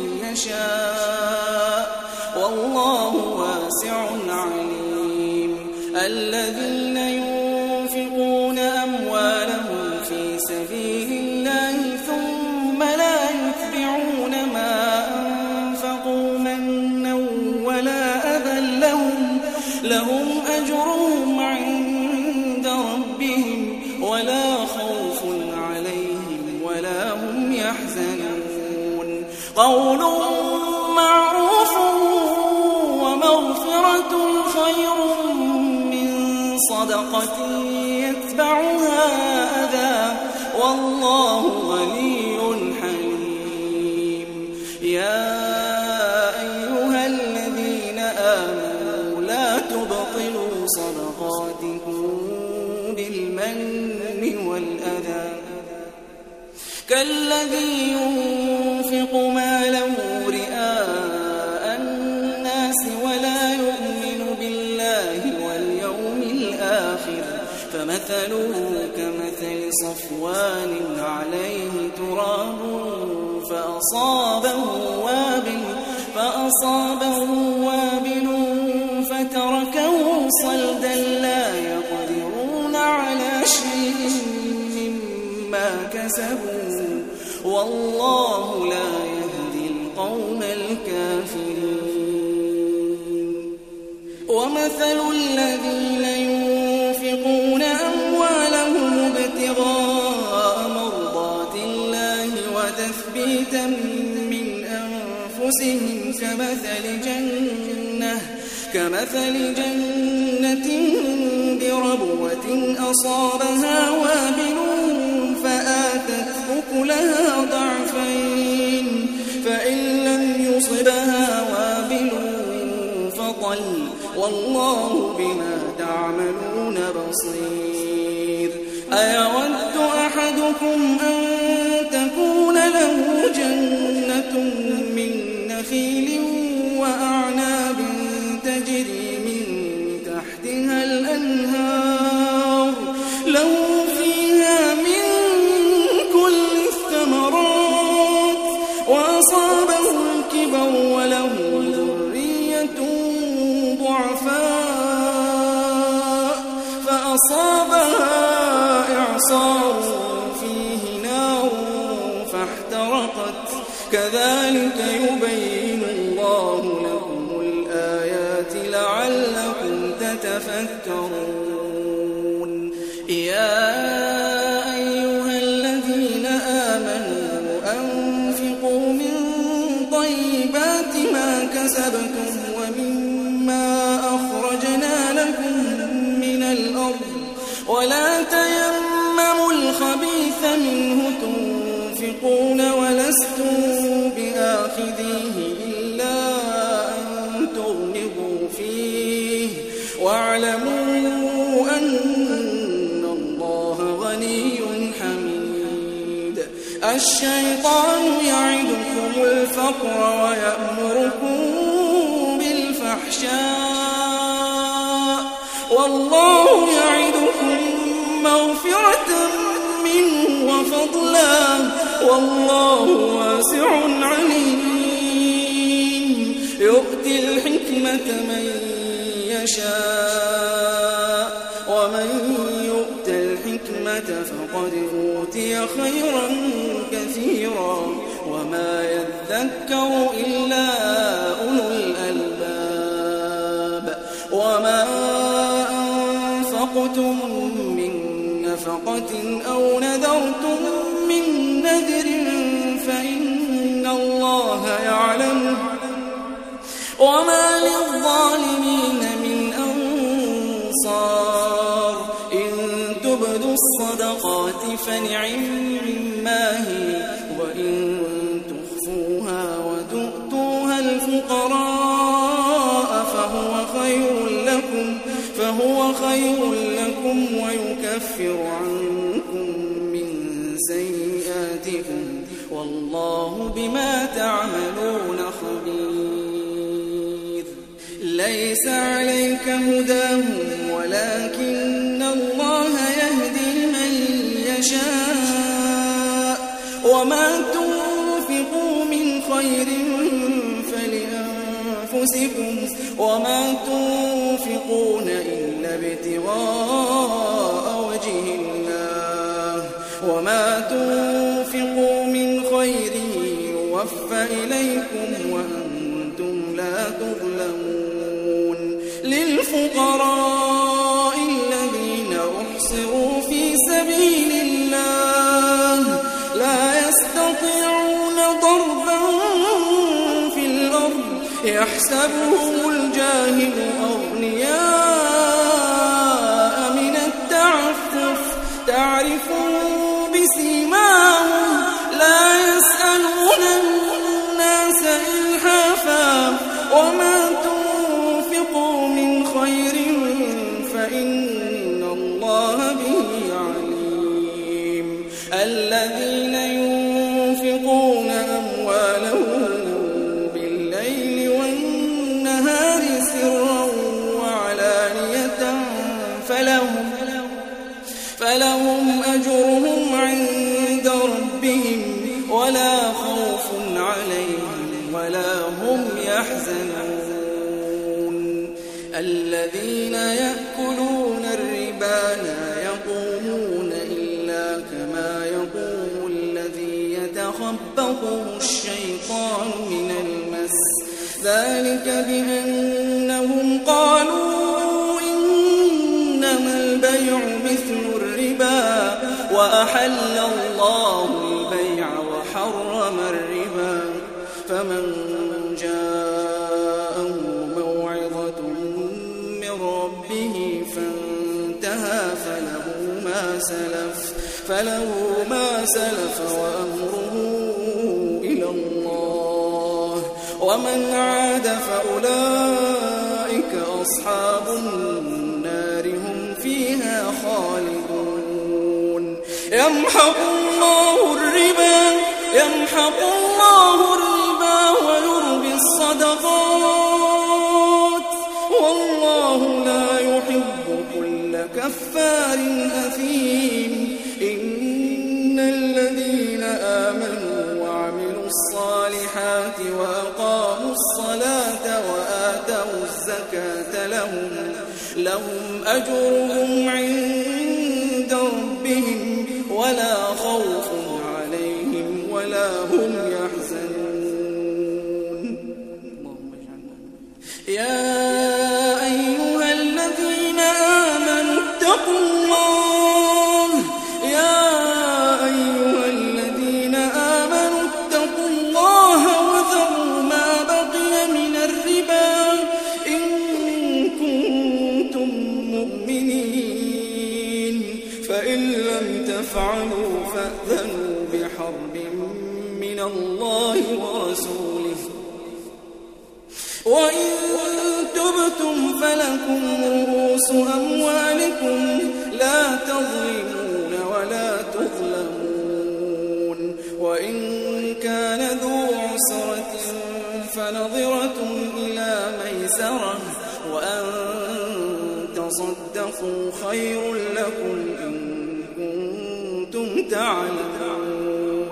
يشاء والله واسع عليم الذين ينفقون أموالهم في سبيل الله ثم لا يتبعون ما أنفقوا منا ولا أذى لهم أجرهم عند ربهم ولا خوف عليهم ولا هم يحزنون قول معروف ومغفرة خير من صدقة يتبعها أذى والله غني حليم يا أيها الذين آمنوا لا تبطلوا صدقاتكم بالمن والأذى كالذي ينفق ماله رئاء الناس ولا يؤمن بالله واليوم الآخر فمثله كمثل صفوان عليه تراب فأصابه وابل فتركه صلدا لا يقدرون على شيء مما كسبوا والله لا يهدي القوم الكافرين ومثل الذين ينفقون أموالهم ابتغاء مرضات الله وتثبيتا من أنفسهم كمثل جنة بربوة أصابها وابل فآتت أكلها ضعفين فإن لم يصبها وابل فطل والله بما تعملون بصير أيود أحدكم أن تكون له جنة من نخيل وأعناب تجري من تحتها الأنهار له فيها من كل الثمرات وأصابه الكبر وله ذرية ضعفاء فأصابها إعصار فيه نار فاحترقت كذلك يبين الله لكم يتفكرون يا أيها الذين آمنوا أنفقوا من طيبات ما كسبتم ومما أخرجنا لكم من الأرض ولا تيمموا الخبيث منه تنفقون ولستم بآخذيه إلا أن تغمضوا فيه واعلموا أن الله غني حميد الشيطان يعدكم الفقر ويأمركم بالفحشاء والله يعدكم مغفرة منه وفضلا والله واسع عليم يؤتي الحكمة من يشاء ومن يؤت الحكمة فقد أوتي خيرا كثيرا وما يذكر إلا أولو الألباب وما أنفقتم من نفقة أو نذرتم من نذر فإن الله يعلمه وما للظالمين من أنصار إن تبدوا الصدقات فنعما هي وإن تخفوها وتؤتوها الفقراء فهو خير لكم ويكفر عنكم من سيئاتكم والله بما تعملون خبير ليس عليك هداهم ولكن الله يهدي من يشاء وما تنفقوا من خير فلأنفسكم وما تنفقون إلا ابتغاء وجه الله وما تنفقوا من خير يوفى إليكم وأنتم لا تظلمون للفقراء الذين أحصروا في سبيل الله لا يستطيعون ضربا في الأرض يحسبهم الجاهل أغنياء من التعفف تعرفهم بسيماهم لا يسألون الناس إلحافا وما تنفقوا من خير فإن الله به عليم الذين ينفقون أموالهم بالليل والنهار سرا وعلانية فلهم أجرهم عند ربهم ولا خوف عليهم ولا هم يحزنون الذين يأكلون الربا لا يقومون إلا كما يقوم الذي يتخبطه الشيطان من المس ذلك بأنهم قالوا إنما البيع مثل الربا وأحل الله البيع وحرم الربا فمن جاءه موعظة من ربه فانتهى فله ما سلف وأمره إلى الله ومن عاد فأولئك أصحاب النار هم فيها خالدون يمحق الله الربا ويربي الصدقات والله لا يحب كل كفار أثيم إن الذين آمنوا وعملوا الصالحات وأقاموا الصلاة وآتوا الزكاة لهم أجرهم عند ربهم ولا خوف عليهم ولا هم يحزنون يا أيها الذين تفعلوا فأذنوا بحرب من الله ورسوله وإن تبتم فلكم رؤوس أموالكم لا تظلمون ولا تظلمون وإن كان ذو عسرة فنظرة إلى ميسرة وأن تصدقوا خير لكم إن كنتم تعلمون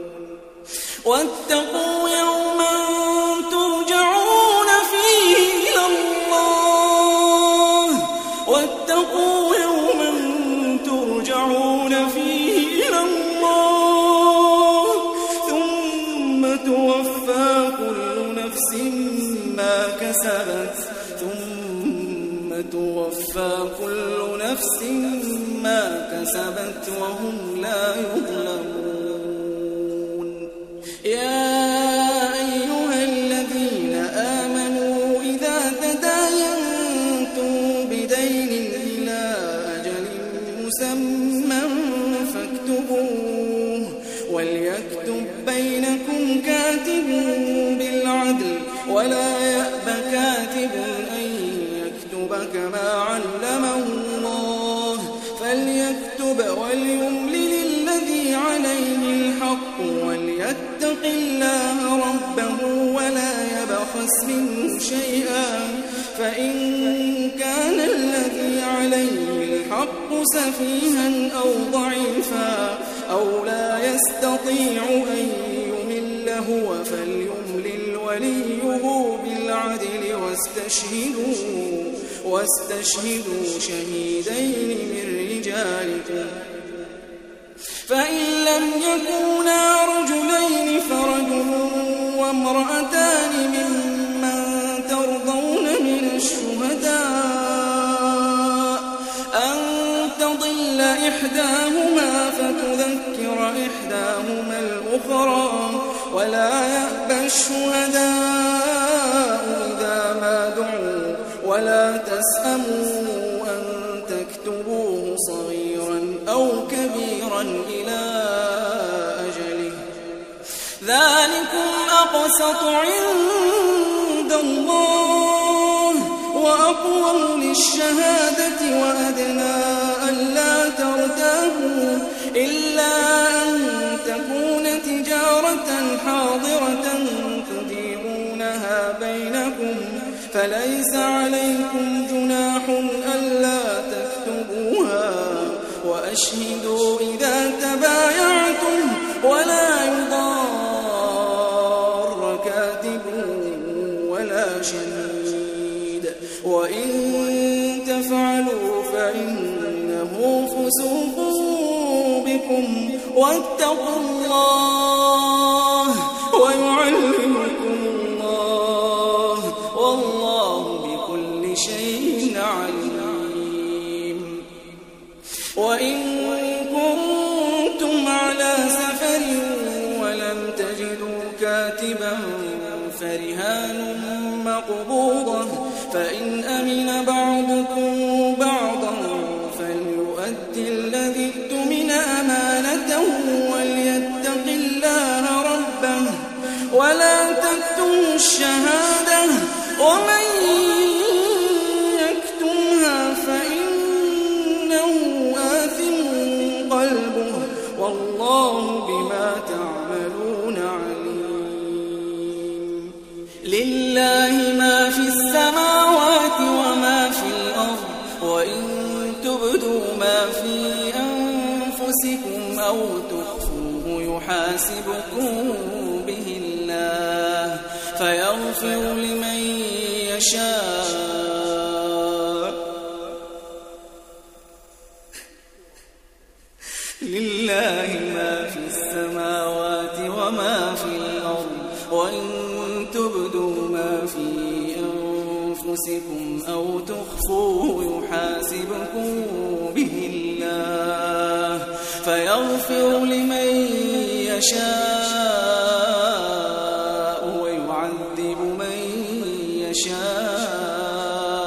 واتقوا يوما ترجعون فيه إلى الله واتقوا يوما ترجعون فيه إلى الله ثم توفى كل نفس ما كسبت وهم لا يظلمون يا أيها الذين آمنوا إذا تداينتم بدين إلى أجل مسمى فاكتبوه وليكتب بينكم كاتب بالعدل ولا يأب كاتب أن يكتب كما علمه الله فليكتب وليملل الذي عليه الحق وليتق الله ربه ولا يبخس منه شيئا فإن كان الذي عليه الحق سفيها أو ضعيفا أو لا يستطيع أن يمل هو فليملل وليه بالعدل واستشهدوا شهيدين من رجالكم فإن لم يكونا رجلين فرجل وامرأتان ممن ترضون من الشهداء أن تضل إحداهما فتذكر إحداهما الأخرى ولا يأبى الشهداء إذا ما دعوا ولا تسأموا أن تكتبوه صغيرا أو كبيرا إلى أجله ذلكم أقسط عند الله وأقوم للشهادة وأدنى ألا ترتابوا إلا أن تكون تجارة حاضرة تديرونها بينكم فليس عليكم جناح ألا تكتبوها وأشهدوا إذا تبايعتم ولا يضار كاتب ولا شهيد وإن تفعلوا فإنه فسوق بكم واتقوا الله ويعلمكم الله والله بكل شيء عليم وإن كنتم على سفر ولم تجدوا كاتبا فرهان مقبوضة فإن أمن بعضكم بعضا فليؤدي الذي اؤتمن أمانته وليتق الله ربه ولا تكتموا الشهادة ومن يكتمها فإنه آثم قلبه والله بما تعملون عليم لله ما في السماوات وما في الأرض وإن تبدوا ما في أنفسكم أو تخفوه يحاسبكم به الله فيغفر لمن يشاء لله ما في السماوات وما في الأرض وإن تبدوا ما في أنفسكم أو تخفوه يحاسبكم به الله فيغفر لمن يشاء ويعذب من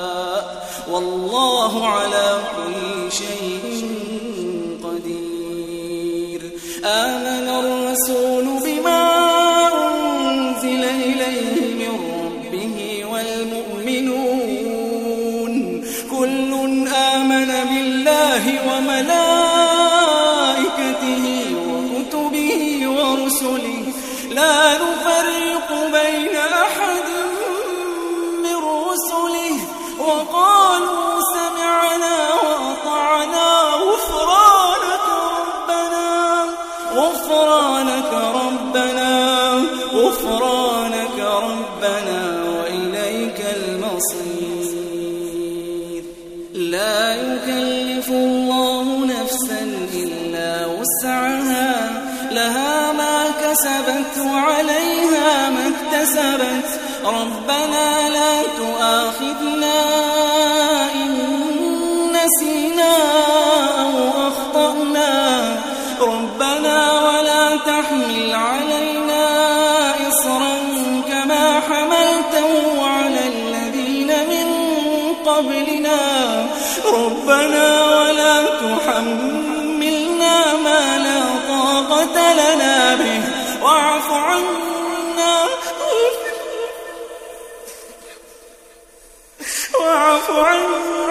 يشاء والله على كل شيء قدير الرسول بما أنزل إليه من ربه والمؤمنون كل آمن بالله وملائكته وكتبه ورسله لا نفرق بين أحد من رسله وقالوا سمعنا وأطعنا غفرانك ربنا وإليك المصير لا يكلف الله نفسا إلا وسعها لها ما كسبت وعليها ما اكتسبت ربنا لا تؤاخذنا إن نسينا أو أخطأنا ربنا ولا تحمل علينا إصرا كما حملته على الذين من قبلنا ربنا ولا تحملنا ما لا طاقة لنا به واعف عنا